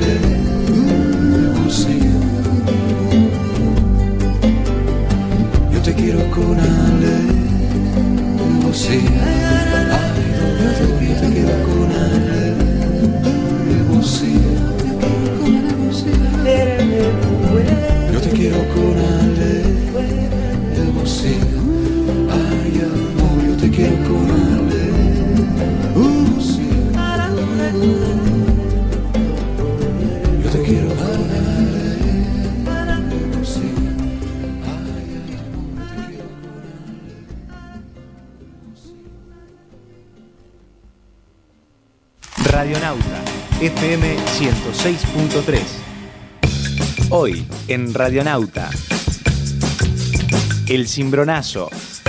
Speaker 9: alevosía. Yo te quiero con alevosía. Ay, dolor, yo te quiero con alevosía. Yo te quiero con alevosía. Ay, amor, yo te quiero con alevosía. Yo te quiero con alevosía. Ay, amor, yo te quiero con alevosía.
Speaker 5: Radionauta FM 106.3. Hoy en Radionauta, El Cimbronazo.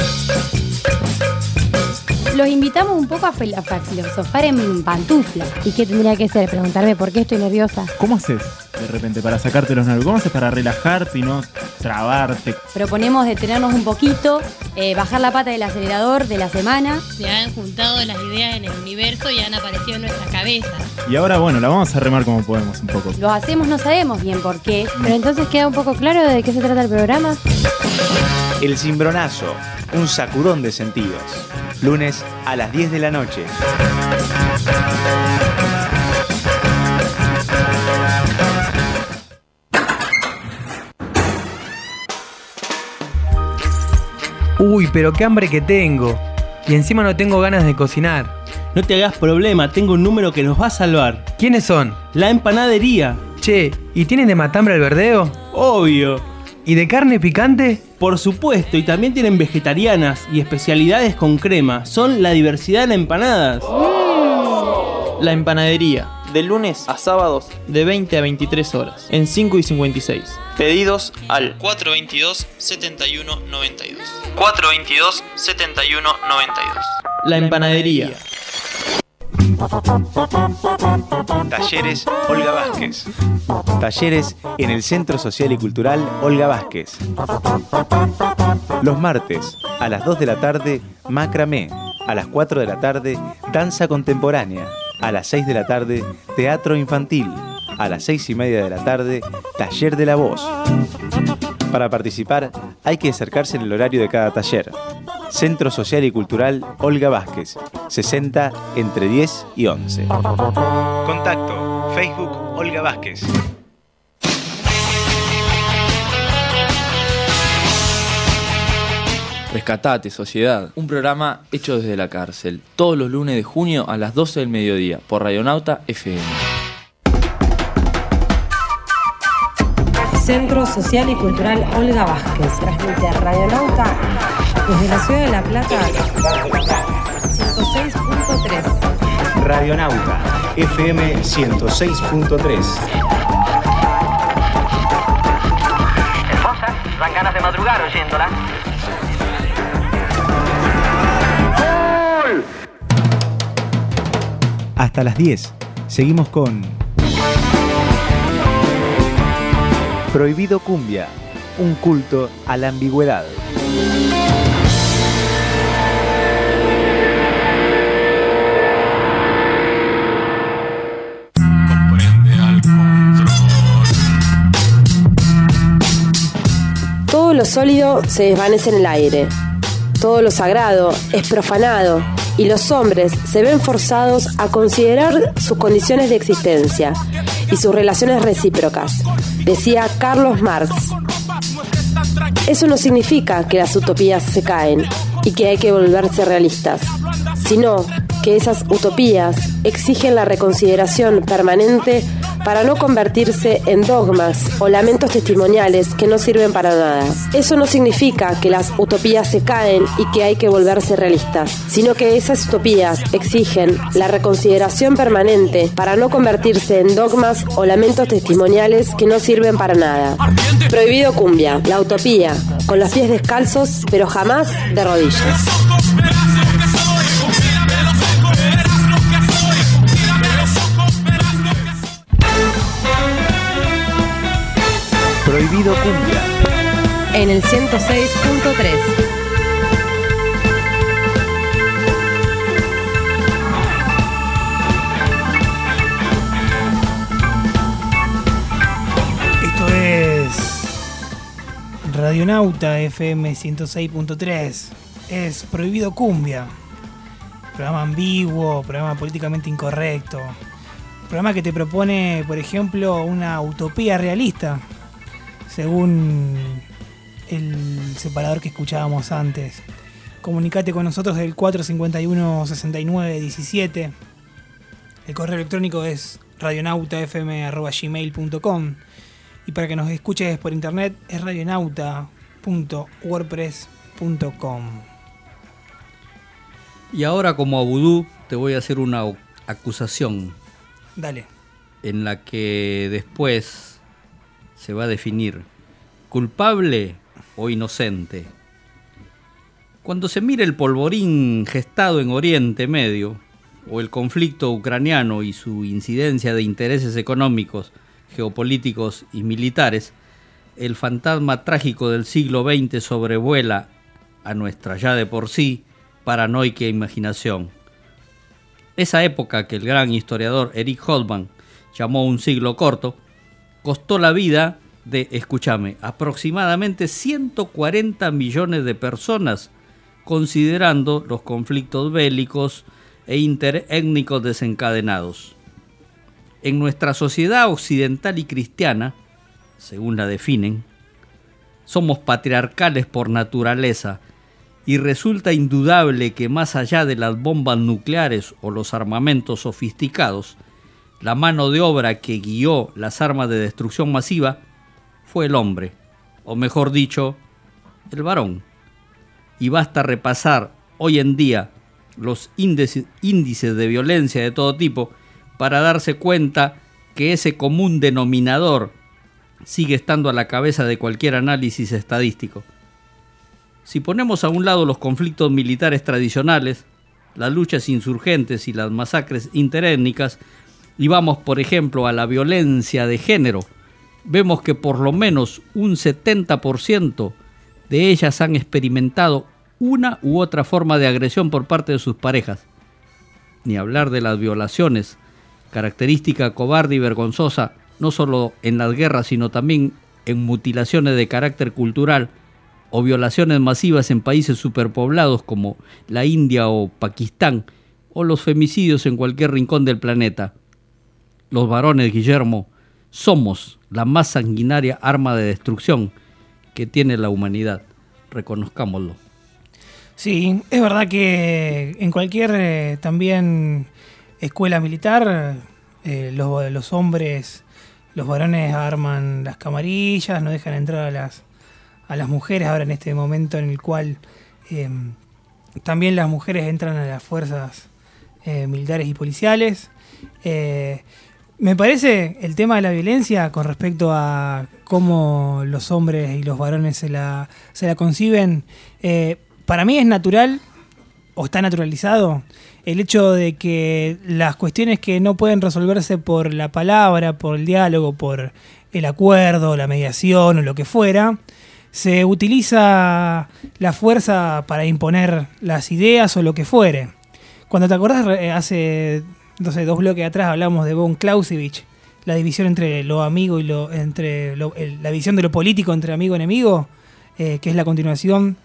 Speaker 10: Los invitamos un poco a filosofar en pantuflas. ¿Y qué tendría que ser? Preguntarme por qué estoy nerviosa.
Speaker 11: ¿Cómo haces de repente para sacarte los nervios? ¿Cómo haces para relajarte y no trabarte?
Speaker 10: Proponemos detenernos un poquito, bajar la pata del acelerador de la semana.
Speaker 12: Se han juntado las ideas en el universo y han aparecido en nuestra cabeza.
Speaker 11: Y ahora, bueno, la vamos a remar como podemos un poco.
Speaker 10: Los hacemos, no sabemos bien por qué. Pero entonces queda un poco claro de qué se trata el programa.
Speaker 5: El Cimbronazo, un sacudón de sentidos. Lunes a las 10 de la noche.
Speaker 13: Uy, pero qué hambre que tengo. Y encima no tengo ganas de cocinar.
Speaker 14: No te hagas problema, tengo un número que nos va a salvar.
Speaker 13: ¿Quiénes son?
Speaker 14: La empanadería.
Speaker 13: Che, ¿y tienen de matambre al verdeo?
Speaker 14: Obvio.
Speaker 13: ¿Y de carne picante?
Speaker 14: Por supuesto, y también tienen vegetarianas y especialidades con crema. Son la diversidad en empanadas.
Speaker 15: La empanadería, de lunes a sábados de 20 a 23 horas, en 5 y 56. Pedidos al 422-7192. 422-7192. La empanadería.
Speaker 5: Talleres Olga Vázquez. Talleres en el Centro Social y Cultural Olga Vázquez. Los martes, a las 2 de la tarde, macramé. A las 4 de la tarde, danza contemporánea. A las 6 de la tarde, teatro infantil. A las 6:30 de la tarde, taller de la voz. Para participar, hay que acercarse en el horario de cada taller. Centro Social y Cultural Olga Vázquez, 60 entre 10 y 11. Contacto, Facebook Olga Vázquez.
Speaker 16: Rescatate, sociedad. Un programa hecho desde la cárcel. Todos los lunes de junio a las 12 del mediodía por Radionauta FM.
Speaker 1: Centro Social y Cultural Olga Vázquez. Transmite Radionauta desde la ciudad de La Plata. 106.3.
Speaker 17: Radionauta FM 106.3.
Speaker 18: Hermosa, dan ganas de madrugar oyéndola.
Speaker 17: Hasta las 10. Seguimos con
Speaker 5: Prohibido Cumbia, un culto a la ambigüedad.
Speaker 1: Todo lo sólido se desvanece en el aire. Todo lo sagrado es profanado y los hombres se ven forzados a considerar sus condiciones de existencia y sus relaciones recíprocas, decía Carlos Marx. Eso no significa que las utopías se caen y que hay que volverse realistas, sino que esas utopías exigen la reconsideración permanente para no convertirse en dogmas o lamentos testimoniales que no sirven para nada. Eso no significa que las utopías se caen y que hay que volverse realistas, sino que esas utopías exigen la reconsideración permanente para no convertirse en dogmas o lamentos testimoniales que no sirven para nada. Prohibido Cumbia, la utopía, con los pies descalzos, pero jamás de rodillas.
Speaker 5: Prohibido Cumbia.
Speaker 1: En el 106.3.
Speaker 6: Esto es Radionauta FM 106.3. Es Prohibido Cumbia. Programa ambiguo, programa políticamente incorrecto. Programa que te propone, por ejemplo, una utopía realista, según el separador que escuchábamos antes. Comunicate con nosotros del 451-6917. El correo electrónico es radionautafm@gmail.com. Y para que nos escuches por internet es radionauta.wordpress.com.
Speaker 3: Y ahora, como a vudú, te voy a hacer una acusación.
Speaker 6: Dale.
Speaker 3: En la que después se va a definir culpable o inocente. Cuando se mire el polvorín gestado en Oriente Medio, o el conflicto ucraniano y su incidencia de intereses económicos, geopolíticos y militares, el fantasma trágico del siglo XX sobrevuela a nuestra ya de por sí paranoica imaginación. Esa época que el gran historiador Eric Holtman llamó un siglo corto, costó la vida de, escúchame, aproximadamente 140 millones de personas, considerando los conflictos bélicos e interétnicos desencadenados. En nuestra sociedad occidental y cristiana, según la definen, somos patriarcales por naturaleza, y resulta indudable que más allá de las bombas nucleares o los armamentos sofisticados, la mano de obra que guió las armas de destrucción masiva fue el hombre, o mejor dicho, el varón. Y basta repasar hoy en día los índices de violencia de todo tipo para darse cuenta que ese común denominador sigue estando a la cabeza de cualquier análisis estadístico. Si ponemos a un lado los conflictos militares tradicionales, las luchas insurgentes y las masacres interétnicas, y vamos, por ejemplo, a la violencia de género, vemos que por lo menos un 70% de ellas han experimentado una u otra forma de agresión por parte de sus parejas. Ni hablar de las violaciones, característica cobarde y vergonzosa, no solo en las guerras, sino también en mutilaciones de carácter cultural, o violaciones masivas en países superpoblados como la India o Pakistán, o los femicidios en cualquier rincón del planeta. Los varones, Guillermo, somos la más sanguinaria arma de destrucción que tiene la humanidad. Reconozcámoslo.
Speaker 6: Sí, es verdad que en cualquier también escuela militar, los hombres, los varones arman las camarillas, no dejan entrar a las mujeres, ahora en este momento en el cual también las mujeres entran a las fuerzas militares y policiales. Me parece el tema de la violencia con respecto a cómo los hombres y los varones se la conciben, para mí es natural, o está naturalizado, el hecho de que las cuestiones que no pueden resolverse por la palabra, por el diálogo, por el acuerdo, la mediación o lo que fuera, se utiliza la fuerza para imponer las ideas o lo que fuere. Cuando te acordás, hace 2 bloques atrás hablamos de von Clausewitz, la división entre lo amigo y la división de lo político entre amigo y enemigo, que es la continuación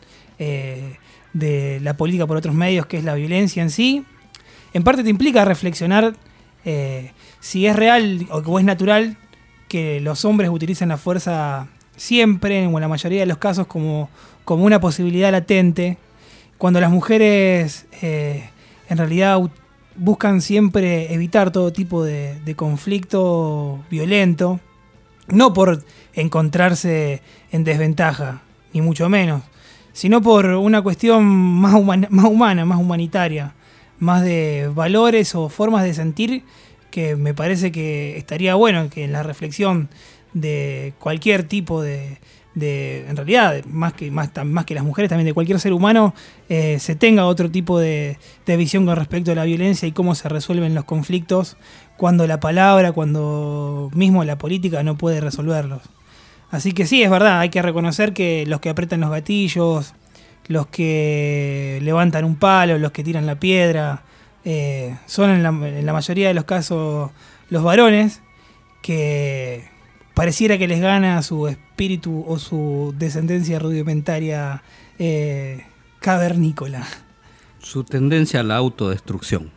Speaker 6: de la política por otros medios, que es la violencia en sí. En parte te implica reflexionar si es real o es natural que los hombres utilicen la fuerza siempre, o en la mayoría de los casos, como una posibilidad latente, cuando las mujeres en realidad buscan siempre evitar todo tipo de conflicto violento, no por encontrarse en desventaja, ni mucho menos, sino por una cuestión más humana, más humanitaria, más de valores o formas de sentir, que me parece que estaría bueno que en la reflexión de cualquier tipo de en realidad, más que las mujeres, también de cualquier ser humano, se tenga otro tipo de visión con respecto a la violencia y cómo se resuelven los conflictos cuando la palabra, cuando mismo la política no puede resolverlos. Así que sí, es verdad, hay que reconocer que los que apretan los gatillos, los que levantan un palo, los que tiran la piedra, son en la mayoría de los casos los varones, que pareciera que les gana su espíritu o su descendencia rudimentaria cavernícola.
Speaker 3: Su tendencia a la autodestrucción.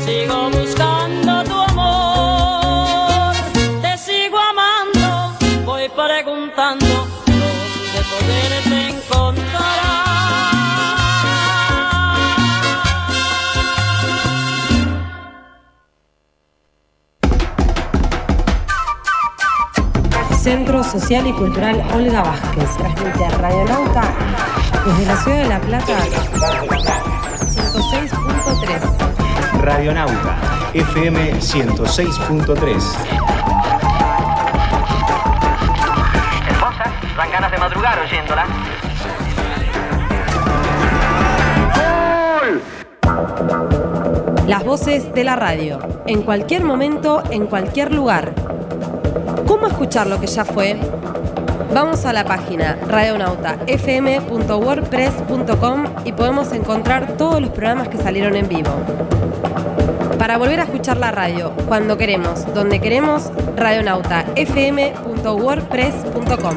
Speaker 19: Voy
Speaker 1: Centro Social y Cultural Olga Vázquez. Transmite Radionauta desde la Ciudad de La Plata, 106.3.
Speaker 17: Radionauta, FM 106.3.
Speaker 18: Hermosa, dan ganas de madrugar oyéndola.
Speaker 1: Las voces de la radio, en cualquier momento, en cualquier lugar. ¿Cómo escuchar lo que ya fue? Vamos a la página radionautafm.wordpress.com y podemos encontrar todos los programas que salieron en vivo. Para volver a escuchar la radio, cuando queremos, donde queremos, radionautafm.wordpress.com.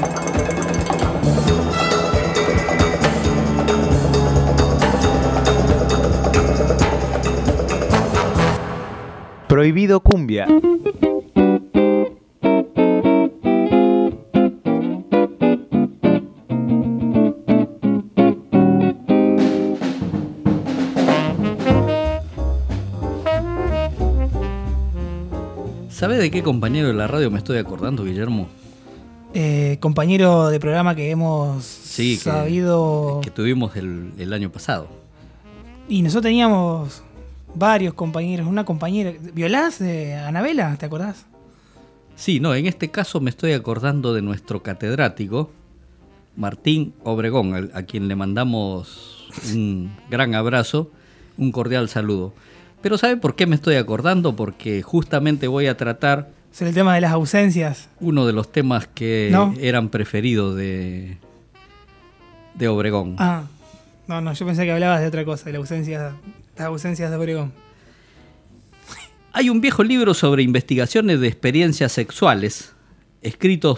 Speaker 5: Prohibido Cumbia.
Speaker 3: ¿Sabés de qué compañero de la radio me estoy acordando, Guillermo?
Speaker 6: Compañero de programa que hemos sabido...
Speaker 3: Que tuvimos el año pasado.
Speaker 6: Y nosotros teníamos varios compañeros. Una compañera... ¿Violás de Anabela? ¿Te acordás?
Speaker 3: Sí, no, en este caso me estoy acordando de nuestro catedrático, Martín Obregón, a quien le mandamos un gran abrazo, un cordial saludo. Pero ¿sabe por qué me estoy acordando? Porque justamente voy a tratar...
Speaker 6: ¿Es el tema de las ausencias?
Speaker 3: Uno de los temas que eran preferidos de Obregón.
Speaker 6: Ah, no, yo pensé que hablabas de otra cosa, de las ausencias de Obregón.
Speaker 3: Hay un viejo libro sobre investigaciones de experiencias sexuales, escrito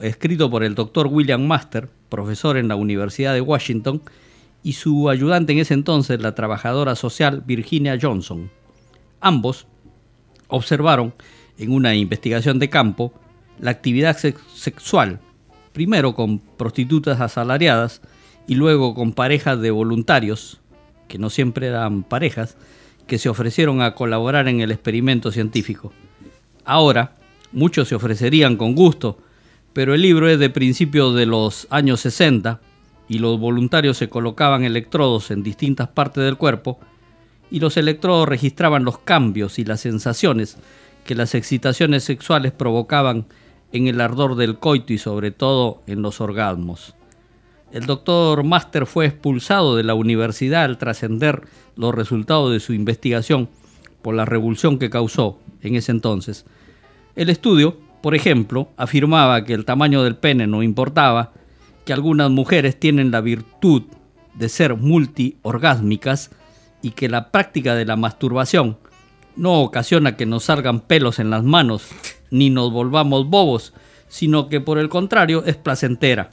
Speaker 3: por el doctor William Master, profesor en la Universidad de Washington, y su ayudante en ese entonces, la trabajadora social Virginia Johnson. Ambos observaron en una investigación de campo la actividad sexual, primero con prostitutas asalariadas y luego con parejas de voluntarios, que no siempre eran parejas, que se ofrecieron a colaborar en el experimento científico. Ahora, muchos se ofrecerían con gusto, pero el libro es de principios de los años 60 y los voluntarios se colocaban electrodos en distintas partes del cuerpo y los electrodos registraban los cambios y las sensaciones que las excitaciones sexuales provocaban en el ardor del coito y sobre todo en los orgasmos. El doctor Master fue expulsado de la universidad al trascender los resultados de su investigación por la revulsión que causó en ese entonces. El estudio, por ejemplo, afirmaba que el tamaño del pene no importaba, que algunas mujeres tienen la virtud de ser multiorgásmicas y que la práctica de la masturbación no ocasiona que nos salgan pelos en las manos ni nos volvamos bobos, sino que por el contrario es placentera.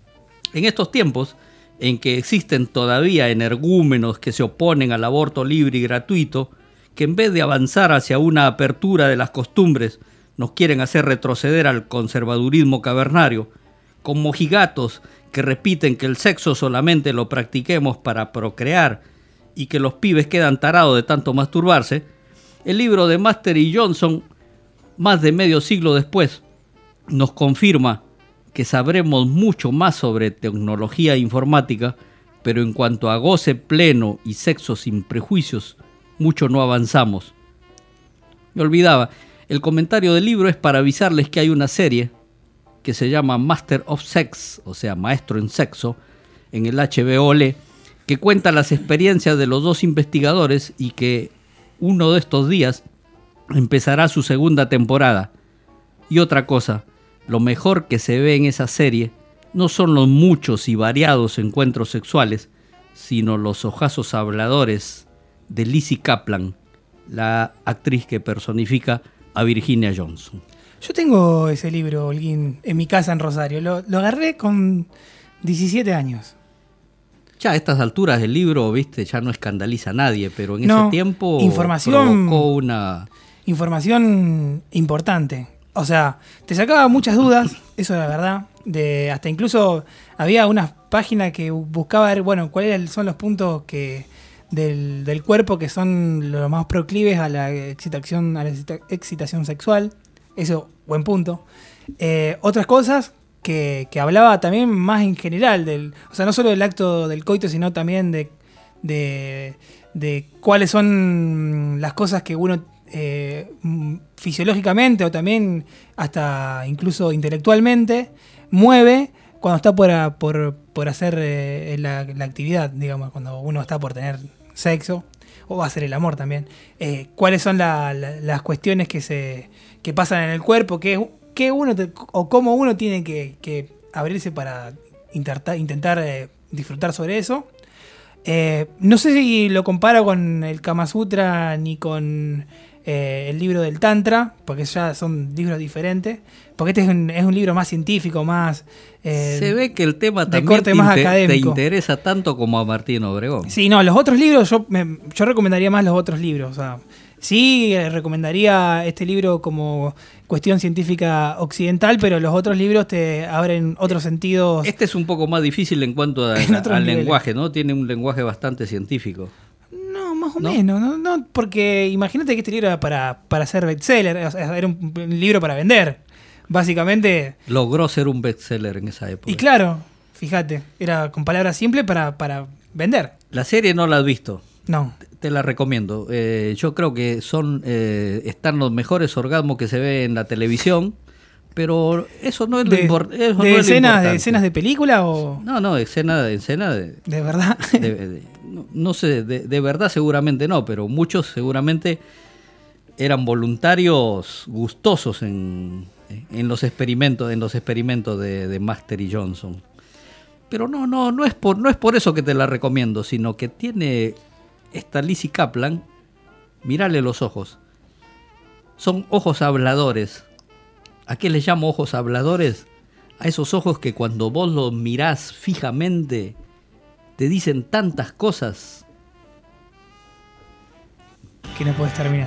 Speaker 3: En estos tiempos en que existen todavía energúmenos que se oponen al aborto libre y gratuito, que en vez de avanzar hacia una apertura de las costumbres nos quieren hacer retroceder al conservadurismo cavernario, con mojigatos que repiten que el sexo solamente lo practiquemos para procrear y que los pibes quedan tarados de tanto masturbarse, el libro de Master y Johnson, más de medio siglo después, nos confirma que sabremos mucho más sobre tecnología e informática, pero en cuanto a goce pleno y sexo sin prejuicios, mucho no avanzamos. Me olvidaba, el comentario del libro es para avisarles que hay una serie que se llama Master of Sex, o sea, Maestro en Sexo, en el HBO LE, que cuenta las experiencias de los dos investigadores y que uno de estos días empezará su segunda temporada. Y otra cosa, lo mejor que se ve en esa serie no son los muchos y variados encuentros sexuales, sino los ojazos habladores de Lizzie Kaplan, la actriz que personifica a Virginia Johnson.
Speaker 6: Yo tengo ese libro, Holguín, en mi casa en Rosario. Lo agarré con 17 años.
Speaker 3: Ya a estas alturas el libro, viste, ya no escandaliza a nadie, pero en ese tiempo
Speaker 6: provocó
Speaker 3: una...
Speaker 6: Información importante. O sea, te sacaba muchas dudas, eso es la verdad. Hasta incluso había una página que buscaba ver, bueno, cuáles son los puntos del cuerpo que son los más proclives a la excitación sexual. Eso, buen punto. Otras cosas que hablaba también más en general, o sea, no solo del acto del coito, sino también de cuáles son las cosas que uno fisiológicamente o también hasta incluso intelectualmente mueve cuando está por hacer la actividad, digamos, cuando uno está por tener sexo o va a hacer el amor también. ¿Cuáles son las cuestiones que pasan en el cuerpo? ¿Qué uno o cómo uno tiene que abrirse para intentar disfrutar sobre eso? No sé si lo comparo con el Kama Sutra ni con el libro del Tantra, porque ya son libros diferentes, porque este es un libro más científico, más
Speaker 3: se ve que el tema
Speaker 6: de
Speaker 3: también
Speaker 6: corte más académico.
Speaker 3: te interesa tanto como a Martín Obregón.
Speaker 6: Sí, no, los otros libros yo recomendaría más los otros libros. O sea, sí, recomendaría este libro como cuestión científica occidental, pero los otros libros te abren otros sentidos.
Speaker 3: Este es un poco más difícil en cuanto al lenguaje, ¿no? Tiene un lenguaje bastante científico.
Speaker 6: No, más o menos, ¿no? Porque imagínate que este libro era para ser bestseller, o sea, era un libro para vender. Básicamente
Speaker 3: logró ser un bestseller en esa época.
Speaker 6: Y claro, fíjate, era con palabras simples para vender.
Speaker 3: La serie no la has visto.
Speaker 6: No.
Speaker 3: Te la recomiendo. Yo creo que están los mejores orgasmos que se ve en la televisión, pero eso no es lo importante.
Speaker 6: ¿De escenas de película o...?
Speaker 3: No, escena de
Speaker 6: verdad.
Speaker 3: No sé, de verdad seguramente no, pero muchos seguramente eran voluntarios gustosos en los experimentos de Master y Johnson. Pero no es por eso que te la recomiendo, sino que tiene esta Lizzie Kaplan, mírale los ojos. Son ojos habladores. ¿A qué les llamo ojos habladores? A esos ojos que cuando vos los mirás fijamente te dicen tantas cosas
Speaker 6: que no puedes terminar.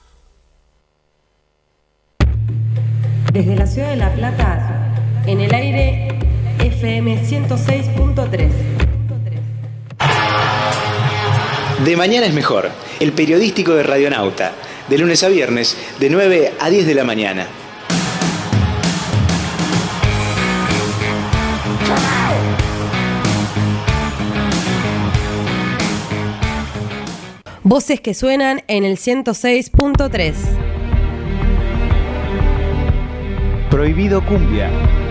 Speaker 19: Desde la ciudad de La Plata, en el aire
Speaker 1: FM 106.3.
Speaker 17: De mañana es mejor, el periodístico de Radionauta, de lunes a viernes, de 9 a 10 de la mañana.
Speaker 1: Voces que suenan en el 106.3.
Speaker 5: Prohibido Cumbia.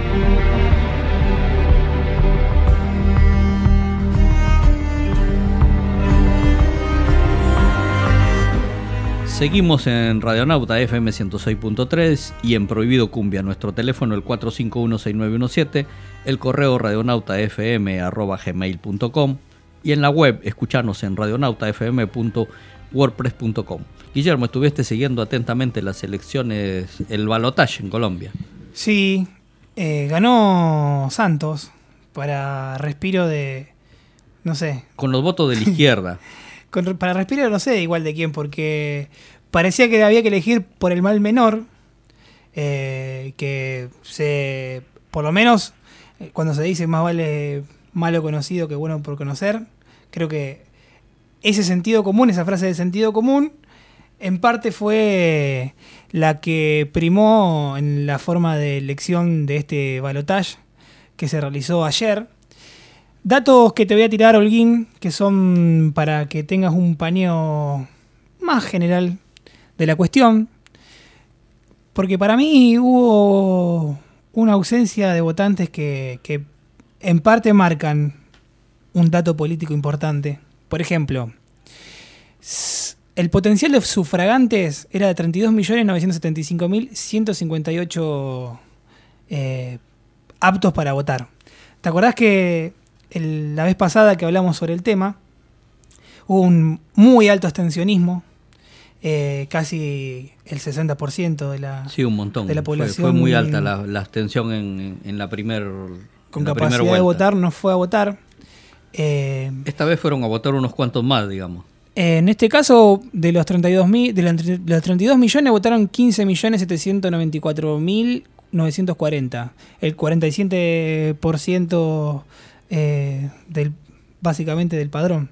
Speaker 3: Seguimos en Radionauta FM 106.3 y en Prohibido Cumbia. Nuestro teléfono el 451-6917, el correo radionautafm@gmail.com y en la web escuchanos en radionautafm.wordpress.com. Guillermo, estuviste siguiendo atentamente las elecciones, el balotaje en Colombia.
Speaker 6: Sí, ganó Santos para respiro de, no sé.
Speaker 3: Con los votos de la izquierda.
Speaker 6: Para respiro no sé igual de quién, porque parecía que había que elegir por el mal menor, por lo menos cuando se dice más vale malo conocido que bueno por conocer, creo que ese sentido común, esa frase de sentido común, en parte fue la que primó en la forma de elección de este balotaje que se realizó ayer. Datos que te voy a tirar, Holguín, que son para que tengas un paneo más general de la cuestión, porque para mí hubo una ausencia de votantes que en parte marcan un dato político importante. Por ejemplo, el potencial de sufragantes era de 32.975.158 aptos para votar. ¿Te acordás que la vez pasada que hablamos sobre el tema hubo un muy alto abstencionismo? Casi el 60% de la,
Speaker 3: sí, un montón.
Speaker 6: De la población.
Speaker 3: Fue muy alta la abstención en la primera
Speaker 6: con capacidad de votar, no fue a votar.
Speaker 3: Esta vez fueron a votar unos cuantos más, digamos.
Speaker 6: En este caso, de los 32 millones, votaron 15.794.940. El 47% básicamente del padrón.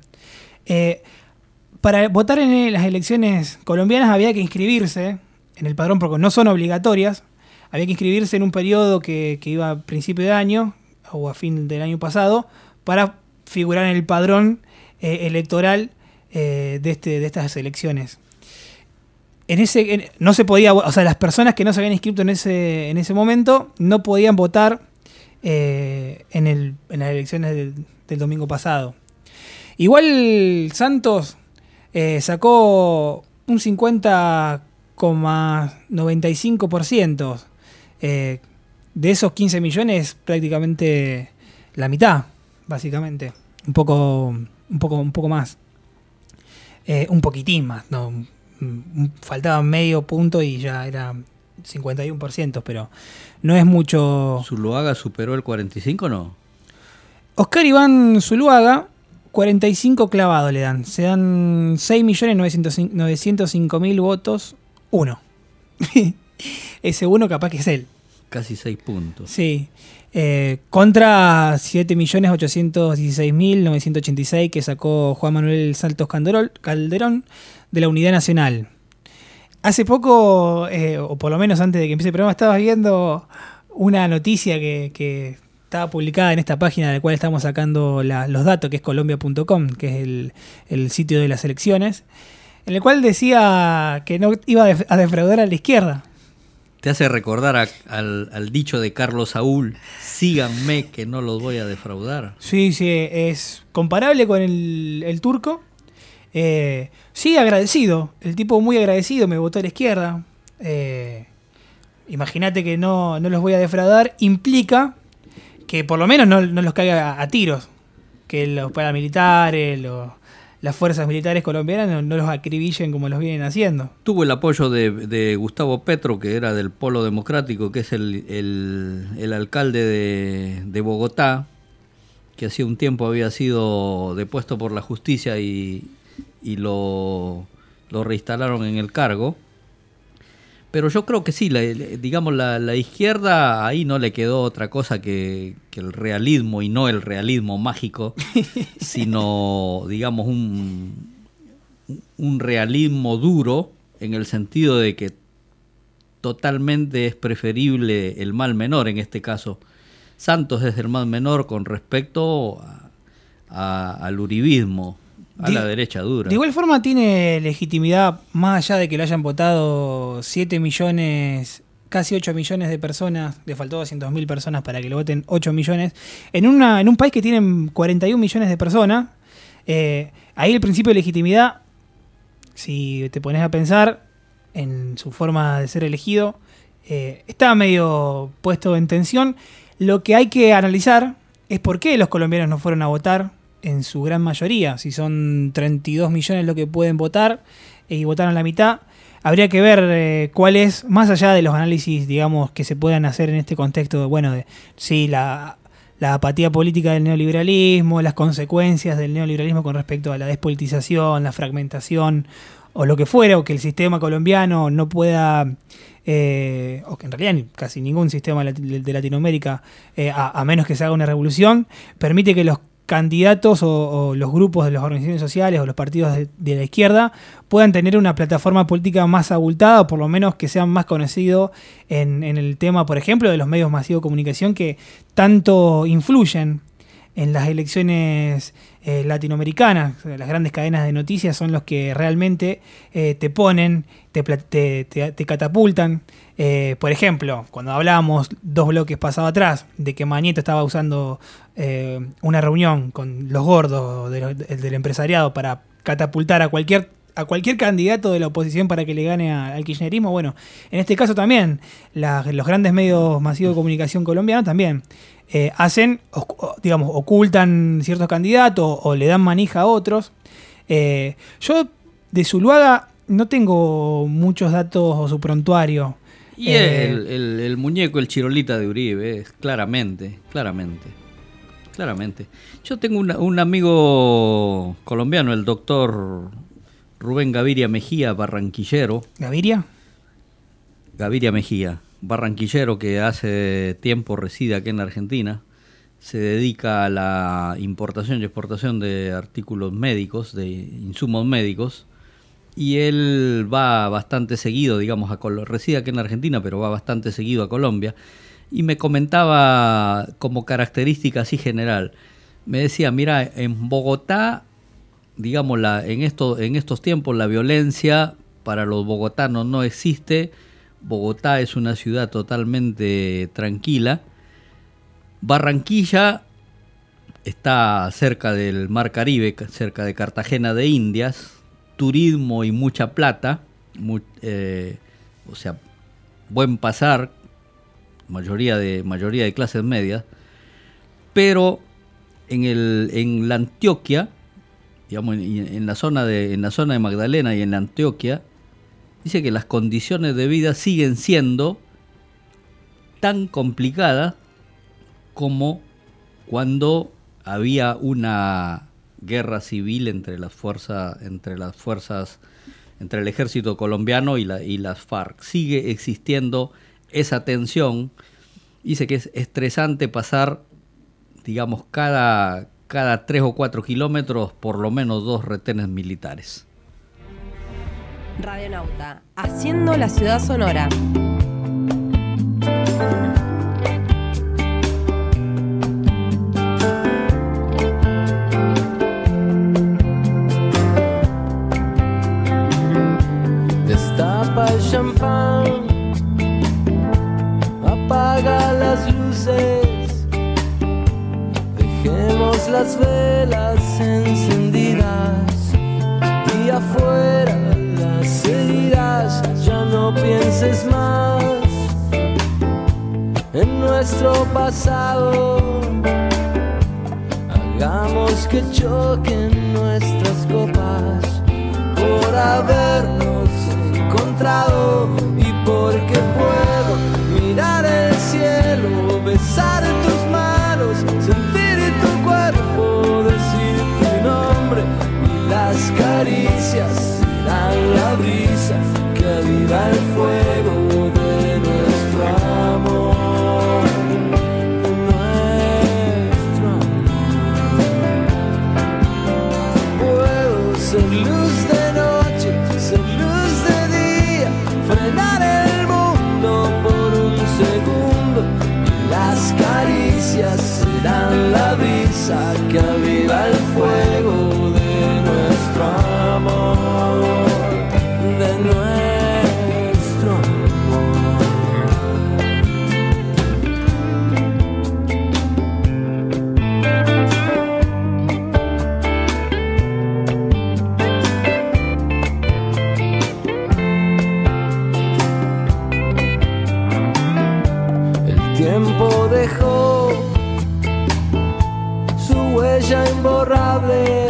Speaker 6: Para votar en las elecciones colombianas había que inscribirse en el padrón, porque no son obligatorias. Había que inscribirse en un periodo que iba a principio de año o a fin del año pasado para figurar en el padrón electoral de estas elecciones. No se podía, o sea, las personas que no se habían inscrito en ese momento no podían votar en las elecciones del domingo pasado. Igual Santos sacó un 50,95%. De esos 15 millones, prácticamente la mitad, básicamente. Un poco más. Un poquitín más, no, faltaba medio punto y ya era 51%, pero no es mucho.
Speaker 3: ¿Zuluaga superó el 45 o no?
Speaker 6: Oscar Iván Zuluaga, 45 clavados le dan. Se dan 6.905.000 votos. Uno. Ese uno capaz que es él.
Speaker 3: Casi 6 puntos.
Speaker 6: Sí. Contra 7.816.986 que sacó Juan Manuel Santos Calderón de la Unidad Nacional. Hace poco, o por lo menos antes de que empiece el programa, estaba viendo una noticia que estaba publicada en esta página de la cual estamos sacando los datos, que es colombia.com, que es el sitio de las elecciones, en el cual decía que no iba a defraudar a la izquierda.
Speaker 3: Te hace recordar al dicho de Carlos Saúl: síganme que no los voy a defraudar.
Speaker 6: Sí, es comparable con el turco. Sí, agradecido. El tipo muy agradecido, me votó a la izquierda. Imagínate que no los voy a defraudar. Implica que por lo menos no los caiga a tiros. Que los paramilitares, las fuerzas militares colombianas no los acribillen como los vienen haciendo.
Speaker 3: Tuvo el apoyo de Gustavo Petro, que era del Polo Democrático, que es el alcalde de Bogotá, que hacía un tiempo había sido depuesto por la justicia y lo reinstalaron en el cargo. Pero yo creo que sí, digamos, la izquierda ahí no le quedó otra cosa que el realismo, y no el realismo mágico, sino, digamos, un realismo duro, en el sentido de que totalmente es preferible el mal menor en este caso. Santos es el mal menor con respecto al uribismo, a la derecha dura.
Speaker 6: De igual forma tiene legitimidad, más allá de que lo hayan votado 7 millones, casi 8 millones de personas, le faltó 200.000 personas para que lo voten 8 millones, en un país que tienen 41 millones de personas, ahí el principio de legitimidad, si te pones a pensar en su forma de ser elegido, está medio puesto en tensión. Lo que hay que analizar es por qué los colombianos no fueron a votar en su gran mayoría. Si son 32 millones lo que pueden votar y votaron la mitad, habría que ver cuál es, más allá de los análisis, digamos, que se puedan hacer en este contexto, bueno, de sí, la apatía política del neoliberalismo, las consecuencias del neoliberalismo con respecto a la despolitización, la fragmentación, o lo que fuera, o que el sistema colombiano no pueda, o que en realidad casi ningún sistema de Latinoamérica, a menos que se haga una revolución, permite que los candidatos o los grupos de las organizaciones sociales o los partidos de la izquierda puedan tener una plataforma política más abultada, o por lo menos que sean más conocidos en el tema, por ejemplo, de los medios masivos de comunicación que tanto influyen en las elecciones latinoamericanas. Las grandes cadenas de noticias son los que realmente te ponen, te catapultan. Por ejemplo, cuando hablábamos 2 bloques pasado atrás de que Mañeto estaba usando una reunión con los gordos del empresariado para catapultar a cualquier candidato de la oposición para que le gane al kirchnerismo, bueno, en este caso también los grandes medios masivos de comunicación colombianos también ocultan ciertos candidatos o le dan manija a otros. Yo de Zuluaga no tengo muchos datos o su prontuario.
Speaker 3: Y el muñeco, el chirolita de Uribe, claramente. Yo tengo un amigo colombiano, el doctor Rubén Gaviria Mejía, barranquillero.
Speaker 6: ¿Gaviria?
Speaker 3: Gaviria Mejía, barranquillero, que hace tiempo reside aquí en Argentina. Se dedica a la importación y exportación de artículos médicos, de insumos médicos. Y él va bastante seguido, digamos, reside aquí en Argentina, pero va bastante seguido a Colombia. Y me comentaba como característica así general. Me decía, mira, en Bogotá, digamos, en estos tiempos la violencia para los bogotanos no existe. Bogotá es una ciudad totalmente tranquila. Barranquilla está cerca del Mar Caribe, cerca de Cartagena de Indias. Turismo y mucha plata, o sea, buen pasar, mayoría de clases medias, pero en la Antioquia, digamos, en la zona de Magdalena y en la Antioquia, dice que las condiciones de vida siguen siendo tan complicadas como cuando había una guerra civil entre el ejército colombiano y las FARC. Sigue existiendo esa tensión. Dice que es estresante pasar, digamos, cada 3 o 4 kilómetros por lo menos 2 retenes militares.
Speaker 1: Radionauta, haciendo la ciudad sonora.
Speaker 19: Destapa el champán, apaga las luces, dejemos las velas encendidas y afuera las heridas. Ya no pienses más en nuestro pasado, hagamos que choquen nuestras copas por habernos encontrado y porque puedo mirar el cielo, besar tus manos, sentir tu cuerpo, decir tu nombre y las caricias serán la brisa que aviva el fuego. caricias serán la brisa que aviva el fuego de nuestro amor, de nuestro tiempo dejó su huella imborrable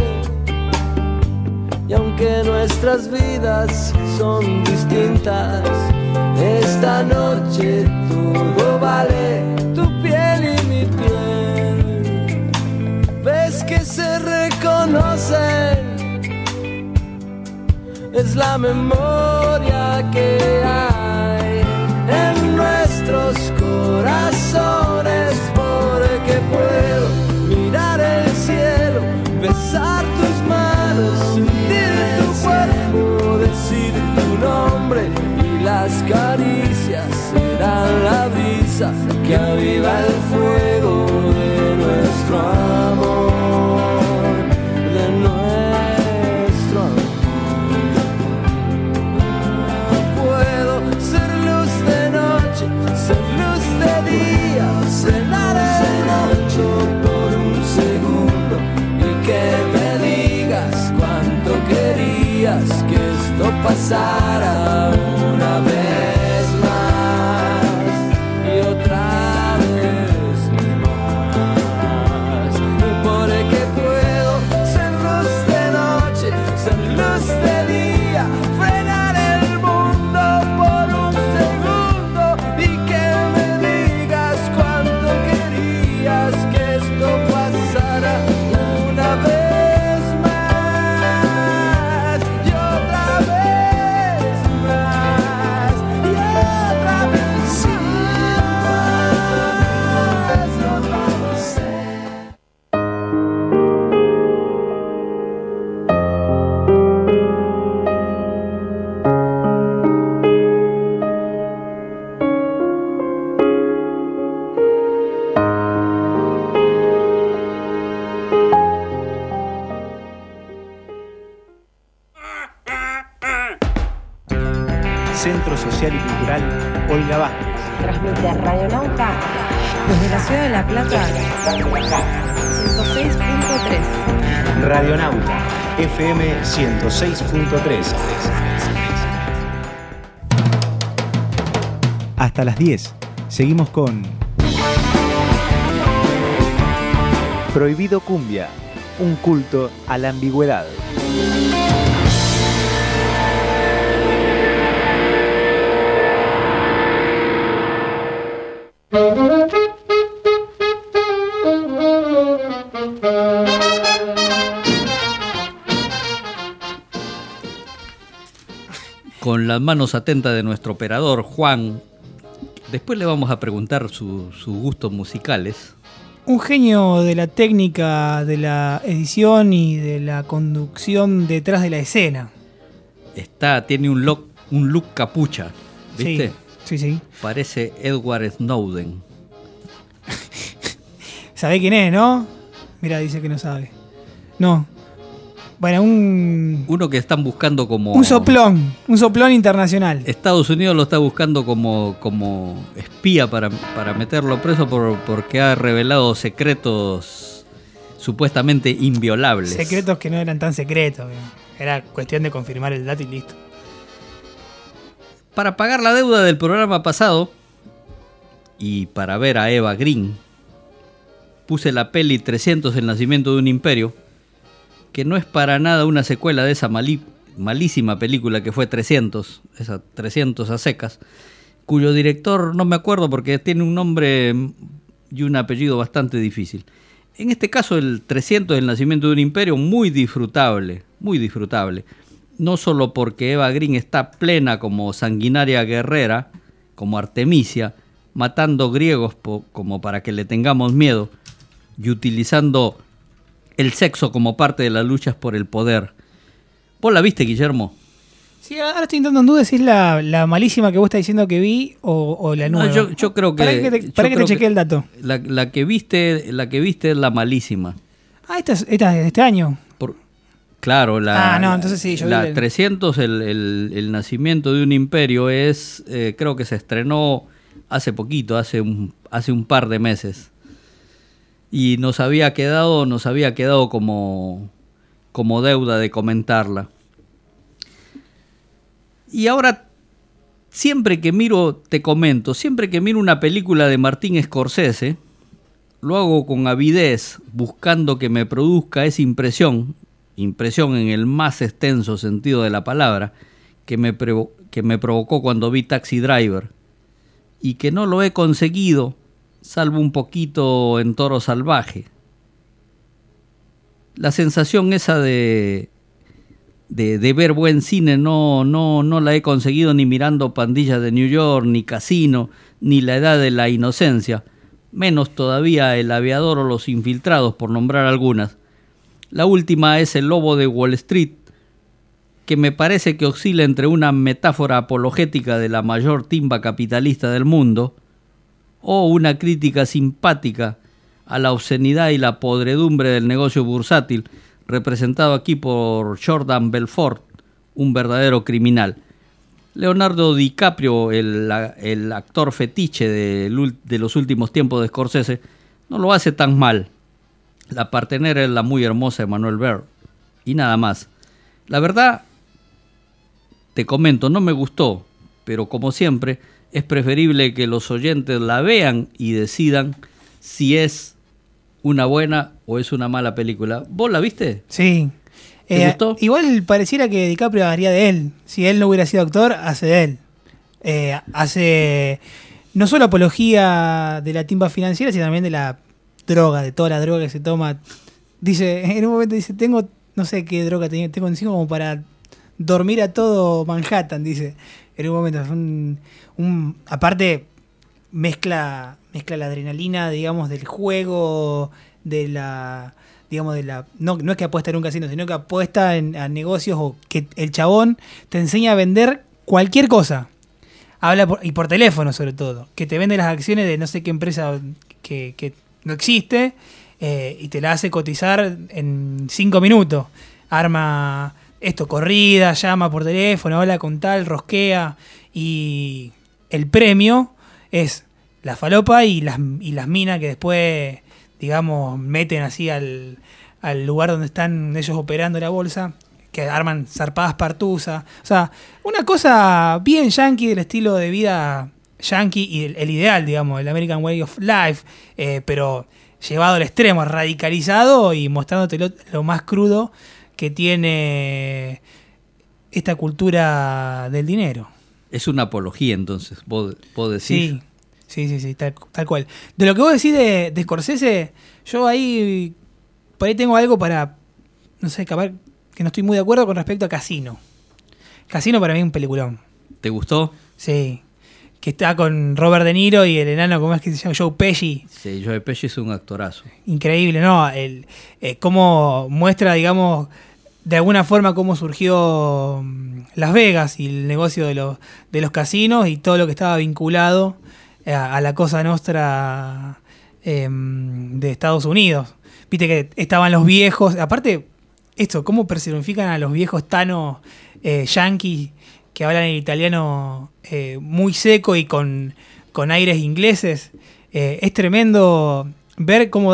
Speaker 19: y aunque nuestras vidas son distintas, esta noche todo vale, tu piel y mi piel. Ves que se reconocen, es la memoria que hay en nuestros corazones, porque puedo mirar el cielo, besar tus manos, sentir tu cuerpo, decir tu nombre, y las caricias serán la brisa que aviva el fuego de nuestro amor, de nuestro amor. Puedo ser luz de noche, ser luz de día, cenar el mundo por un segundo y que me digas cuánto querías que esto pasara una vez más y otra vez más, porque puedo ser luz de noche, ser luz de día, frenar el mundo por un segundo y que me digas cuánto querías que esto pasara una vez más y otra vez más y otra vez más. Nos vamos a
Speaker 17: Centro Social y Cultural Olga Vázquez.
Speaker 1: Transmite Radionauta desde la ciudad de La Plata, 106.3.
Speaker 17: Radionauta, FM 106.3. Hasta las 10. Seguimos con Prohibido Cumbia, un culto a la ambigüedad.
Speaker 3: Con las manos atentas de nuestro operador Juan, después le vamos a preguntar sus gustos musicales.
Speaker 6: Un genio de la técnica, de la edición y de la conducción detrás de la escena.
Speaker 3: Tiene un look capucha, ¿viste?
Speaker 6: Sí.
Speaker 3: Parece Edward Snowden.
Speaker 6: ¿Sabe quién es, no? Mira, dice que no sabe. No. Bueno,
Speaker 3: uno que están buscando como...
Speaker 6: Un soplón internacional.
Speaker 3: Estados Unidos lo está buscando como espía para meterlo preso porque ha revelado secretos supuestamente inviolables.
Speaker 6: Secretos que no eran tan secretos. Era cuestión de confirmar el dato y listo.
Speaker 3: Para pagar la deuda del programa pasado y para ver a Eva Green, puse la peli 300, el nacimiento de un imperio, que no es para nada una secuela de esa malísima película que fue 300, esa 300 a secas, cuyo director no me acuerdo porque tiene un nombre y un apellido bastante difícil. En este caso el 300, el nacimiento de un imperio, muy disfrutable, no solo porque Eva Green está plena como sanguinaria guerrera, como Artemisia, matando griegos como para que le tengamos miedo, y utilizando el sexo como parte de las luchas por el poder. ¿Vos la viste, Guillermo?
Speaker 6: Sí, ahora estoy entrando en duda si es la malísima que vos estás diciendo que vi o la nueva.
Speaker 3: No, yo creo que...
Speaker 6: Para que te chequee el dato.
Speaker 3: La que viste es la malísima.
Speaker 6: Ah, esta es de este año.
Speaker 3: Claro,
Speaker 6: entonces sí, yo vi
Speaker 3: la 300, el nacimiento de un imperio es, creo que se estrenó hace poquito, hace un par de meses. Y nos había quedado como deuda de comentarla. Y ahora, siempre que miro una película de Martin Scorsese, lo hago con avidez, buscando que me produzca esa impresión en el más extenso sentido de la palabra, que me provocó cuando vi Taxi Driver, y que no lo he conseguido, salvo un poquito en Toro Salvaje. La sensación esa de ver buen cine no la he conseguido ni mirando Pandillas de New York, ni Casino, ni La Edad de la Inocencia, menos todavía El Aviador o Los Infiltrados, por nombrar algunas. La última es El Lobo de Wall Street, que me parece que oscila entre una metáfora apologética de la mayor timba capitalista del mundo o una crítica simpática a la obscenidad y la podredumbre del negocio bursátil, representado aquí por Jordan Belfort, un verdadero criminal. Leonardo DiCaprio, el actor fetiche de los últimos tiempos de Scorsese, no lo hace tan mal. La partenera es la muy hermosa Emmanuelle Behr, y nada más. La verdad, te comento, no me gustó, pero como siempre, es preferible que los oyentes la vean y decidan si es una buena o es una mala película. ¿Vos la viste?
Speaker 6: Sí.
Speaker 3: ¿Te gustó?
Speaker 6: Igual pareciera que DiCaprio haría de él. Si él no hubiera sido actor, hace de él. Hace no solo apología de la timba financiera, sino también de la droga, de toda la droga que se toma. Dice, en un momento dice, tengo, no sé qué droga tengo encima como para dormir a todo Manhattan, dice. En un momento, aparte mezcla la adrenalina, digamos, del juego, no es que apuesta en un casino, sino que apuesta a negocios, o que el chabón te enseña a vender cualquier cosa. Habla por teléfono, sobre todo, que te vende las acciones de no sé qué empresa que no existe, y te la hace cotizar en 5 minutos. Arma corrida, llama por teléfono, habla con tal, rosquea, y el premio es la falopa y las minas que después, digamos, meten así al lugar donde están ellos operando la bolsa, que arman zarpadas partuzas. O sea, una cosa bien yankee, del estilo de vida yankee y el ideal, digamos, el American Way of Life, pero llevado al extremo, radicalizado y mostrándote lo más crudo que tiene esta cultura del dinero.
Speaker 3: Es una apología, entonces, vos decís.
Speaker 6: Sí, tal cual. De lo que vos decís de Scorsese, yo por ahí tengo algo para, no sé, capaz que no estoy muy de acuerdo con respecto a Casino. Casino para mí es un peliculón.
Speaker 3: ¿Te gustó?
Speaker 6: Sí. Que está con Robert De Niro y el enano, ¿cómo es que se llama? Joe Pesci.
Speaker 3: Sí, Joe Pesci es un actorazo.
Speaker 6: Increíble, ¿no? Cómo muestra, digamos, de alguna forma cómo surgió Las Vegas y el negocio de los casinos y todo lo que estaba vinculado a la Cosa Nostra de Estados Unidos. Viste que estaban los viejos, aparte cómo personifican a los viejos tanos yanquis que hablan el italiano muy seco y con aires ingleses. Es tremendo ver cómo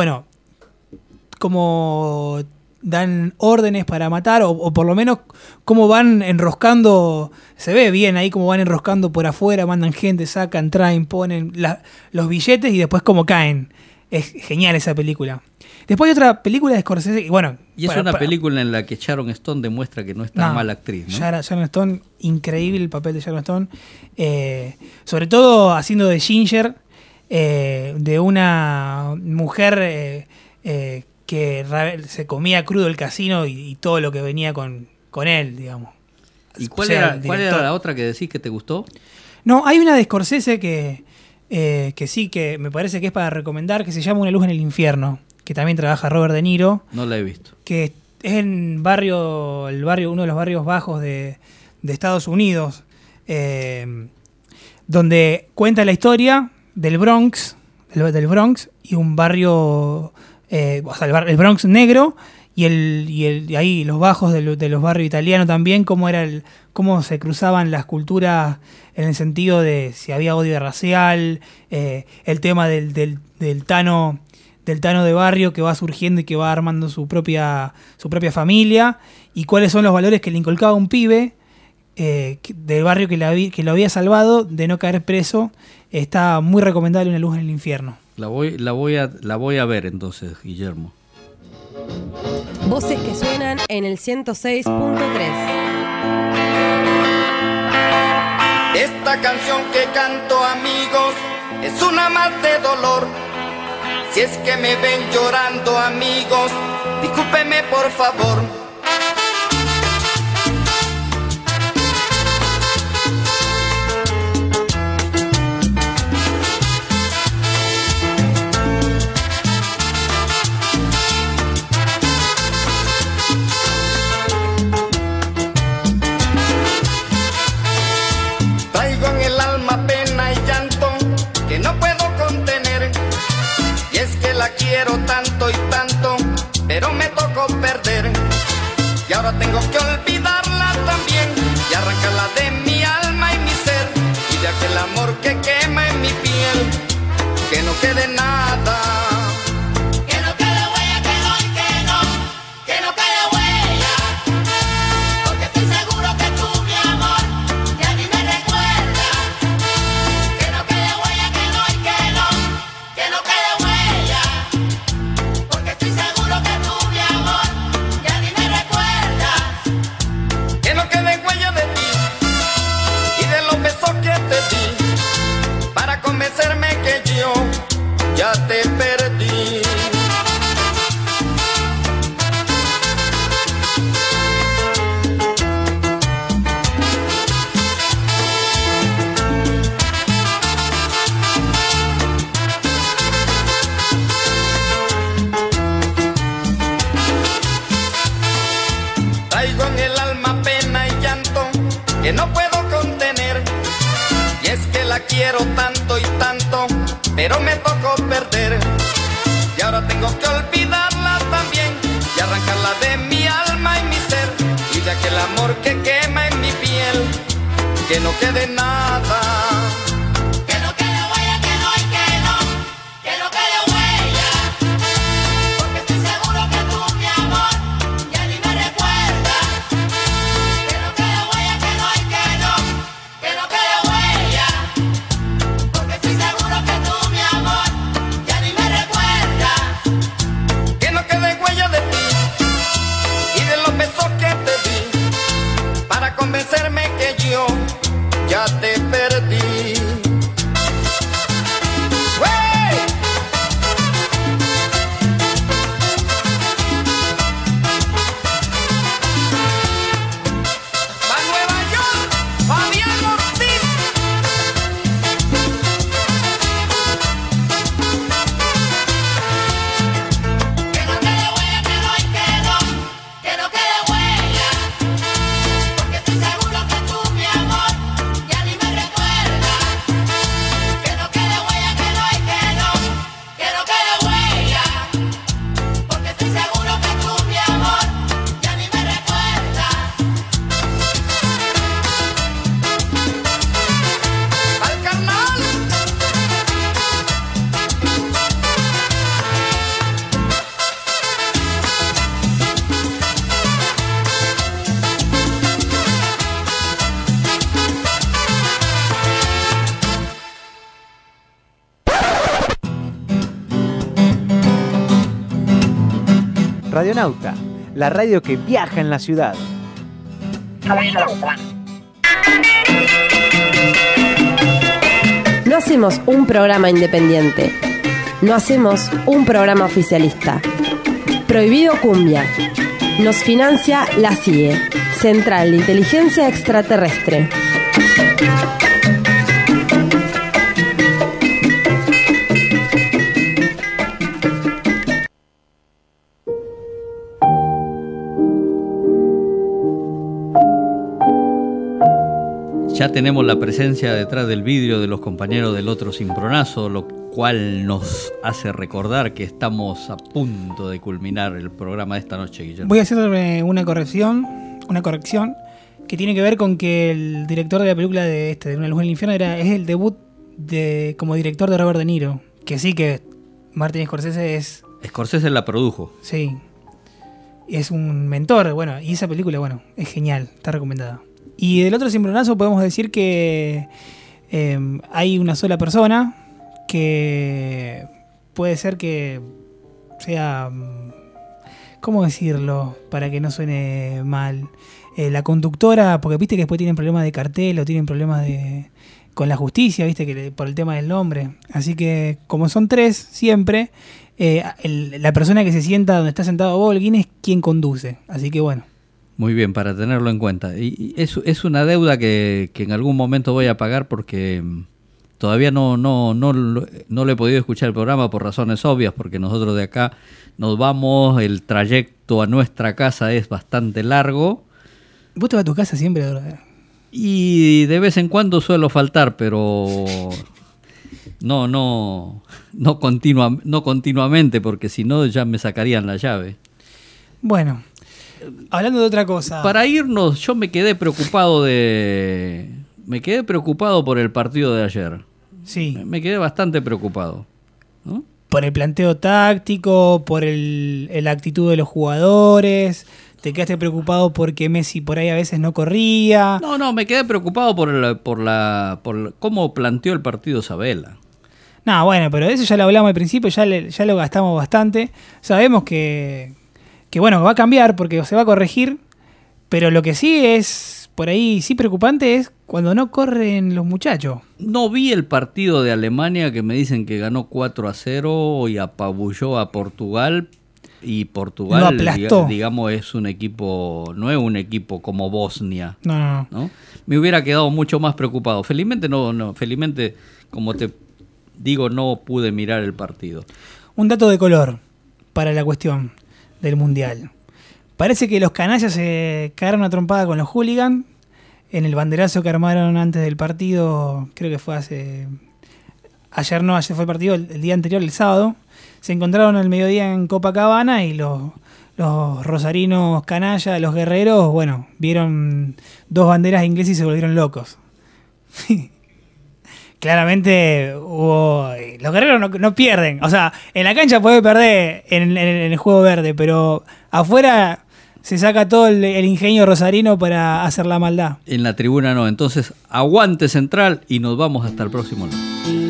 Speaker 6: dan órdenes para matar, o por lo menos cómo van enroscando. Se ve bien ahí cómo van enroscando por afuera, mandan gente, sacan, traen, ponen los billetes y después cómo caen. Es genial esa película. Después hay otra película de Scorsese, y
Speaker 3: es una película en la que Sharon Stone demuestra que no es tan mala actriz, ¿no?
Speaker 6: Sharon Stone, increíble el papel de Sharon Stone, sobre todo haciendo de Ginger, de una mujer que se comía crudo el casino y todo lo que venía con él, digamos.
Speaker 3: ¿Y cuál era la otra que decís que te gustó?
Speaker 6: No, hay una de Scorsese que sí, que me parece que es para recomendar, que se llama Una luz en el infierno, que también trabaja Robert De Niro.
Speaker 3: No la he visto.
Speaker 6: Que es en uno de los barrios bajos de Estados Unidos, donde cuenta la historia del Bronx y un barrio, o sea, el Bronx negro y ahí los bajos de los barrios italianos también, cómo se cruzaban las culturas en el sentido de si había odio racial, el tema del Tano de barrio que va surgiendo y que va armando su propia familia, y cuáles son los valores que le inculcaba un pibe del barrio que lo había salvado de no caer preso. Está muy recomendable Una luz en el infierno.
Speaker 3: La voy a ver entonces, Guillermo.
Speaker 1: Voces que suenan en el 106.3.
Speaker 8: Esta canción que canto, amigos, es una más de dolor. Si es que me ven llorando, amigos, discúlpeme por favor. Traigo en el alma pena y llanto que no puedo contener. Y es que la quiero tanto y tanto, pero me tocó perder. Y ahora tengo que olvidarla también y arrancarla de mi alma y mi ser. Y de aquel amor que quema en mi piel, que no quede nada. Que no quede huella, que no, y que no quede huella. Porque estoy seguro que tú, mi amor, ya ni me recuerdas. Que no quede huella, que no, y que no quede huella. Porque estoy seguro que tú, mi amor, ya ni me recuerdas. Que no quede huella de ti y de los besos que te di, para convencerme que yo ya te perdí. Traigo en el alma pena y llanto que no puedo contener. Y es que la quiero tanto y tanto, pero me tocó perder. Y ahora tengo que olvidarla también y arrancarla de mi alma y mi ser. Y de aquel amor que quema en mi piel, que no quede nada. Que no quede huella, que no, y que no quede huella. Porque estoy seguro que tú, mi amor, ya ni me recuerdas. Que no quede huella, que no, y que no quede huella. Porque estoy seguro que tú, mi amor, ya ni me recuerdas. Que no quede huella de ti y de los besos que te di, para convencerme que yo ya te perdí. ¡Wey! Va a Nueva York, Fabián Ortiz. Que no quede huella, que no, y que no quede huella. Porque estoy seguro que tú, mi amor, ya ni me recuerdas. Que no quede huella, que no, y que no quede huella. Porque estoy seguro que tú, mi amor, ya ni me recuerdas. Al carnal.
Speaker 17: Radionauta, la radio que viaja en la ciudad.
Speaker 1: No hacemos un programa independiente. No hacemos un programa oficialista. Prohibido Cumbia. Nos financia la CIE, Central de Inteligencia Extraterrestre.
Speaker 3: Ya tenemos la presencia detrás del vidrio de los compañeros del otro cimbronazo, lo cual nos hace recordar que estamos a punto de culminar el programa de esta noche, Guillermo.
Speaker 6: Voy a hacer una corrección que tiene que ver con que el director de la película de Una luz en el infierno es el debut como director de Robert De Niro, que sí que Martin
Speaker 3: Scorsese la produjo.
Speaker 6: Sí. Es un mentor, bueno, y esa película, bueno, es genial, está recomendada. Y del otro cimbronazo podemos decir que hay una sola persona que puede ser que sea, ¿cómo decirlo? Para que no suene mal. La conductora, porque viste que después tienen problemas de cartel o tienen problemas con la justicia, viste que por el tema del nombre. Así que como son 3 siempre, la persona que se sienta donde está sentado Bolguín es quien conduce. Así que bueno.
Speaker 3: Muy bien, para tenerlo en cuenta. Y es una deuda que en algún momento voy a pagar porque todavía no lo he podido escuchar el programa por razones obvias, porque nosotros de acá nos vamos, el trayecto a nuestra casa es bastante largo.
Speaker 6: ¿Vos te vas a tu casa siempre, Eduardo?
Speaker 3: Y de vez en cuando suelo faltar, pero no continuamente, porque si no ya me sacarían la llave.
Speaker 6: Bueno, hablando de otra cosa.
Speaker 3: Para irnos, yo me quedé preocupado por el partido de ayer.
Speaker 6: Sí.
Speaker 3: Me quedé bastante preocupado, ¿no?
Speaker 6: Por el planteo táctico, por la actitud de los jugadores. ¿Te quedaste preocupado porque Messi por ahí a veces no corría?
Speaker 3: No, me quedé preocupado por cómo planteó el partido Sabella.
Speaker 6: No, bueno, pero eso ya lo hablamos al principio, ya lo gastamos bastante. Sabemos que bueno, va a cambiar porque se va a corregir, pero lo que sí es, por ahí sí preocupante es cuando no corren los muchachos.
Speaker 3: No vi el partido de Alemania que me dicen que ganó 4-0 y apabulló a Portugal. Y Portugal, digamos, es un equipo, no es un equipo como Bosnia.
Speaker 6: No.
Speaker 3: Me hubiera quedado mucho más preocupado. Felizmente felizmente, como te digo, no pude mirar el partido.
Speaker 6: Un dato de color para la cuestión del Mundial. Parece que los canallas se cagaron a trompada con los hooligans en el banderazo que armaron antes del partido. Creo que fue ayer fue el partido, el día anterior, el sábado. Se encontraron al mediodía en Copacabana y los rosarinos canallas, los guerreros, bueno, vieron 2 banderas inglesas y se volvieron locos. Claramente los guerreros no pierden. O sea, en la cancha puede perder en el juego verde, pero afuera se saca todo el ingenio rosarino para hacer la maldad.
Speaker 3: En la tribuna no. Entonces, aguante Central y nos vamos hasta el próximo lunes.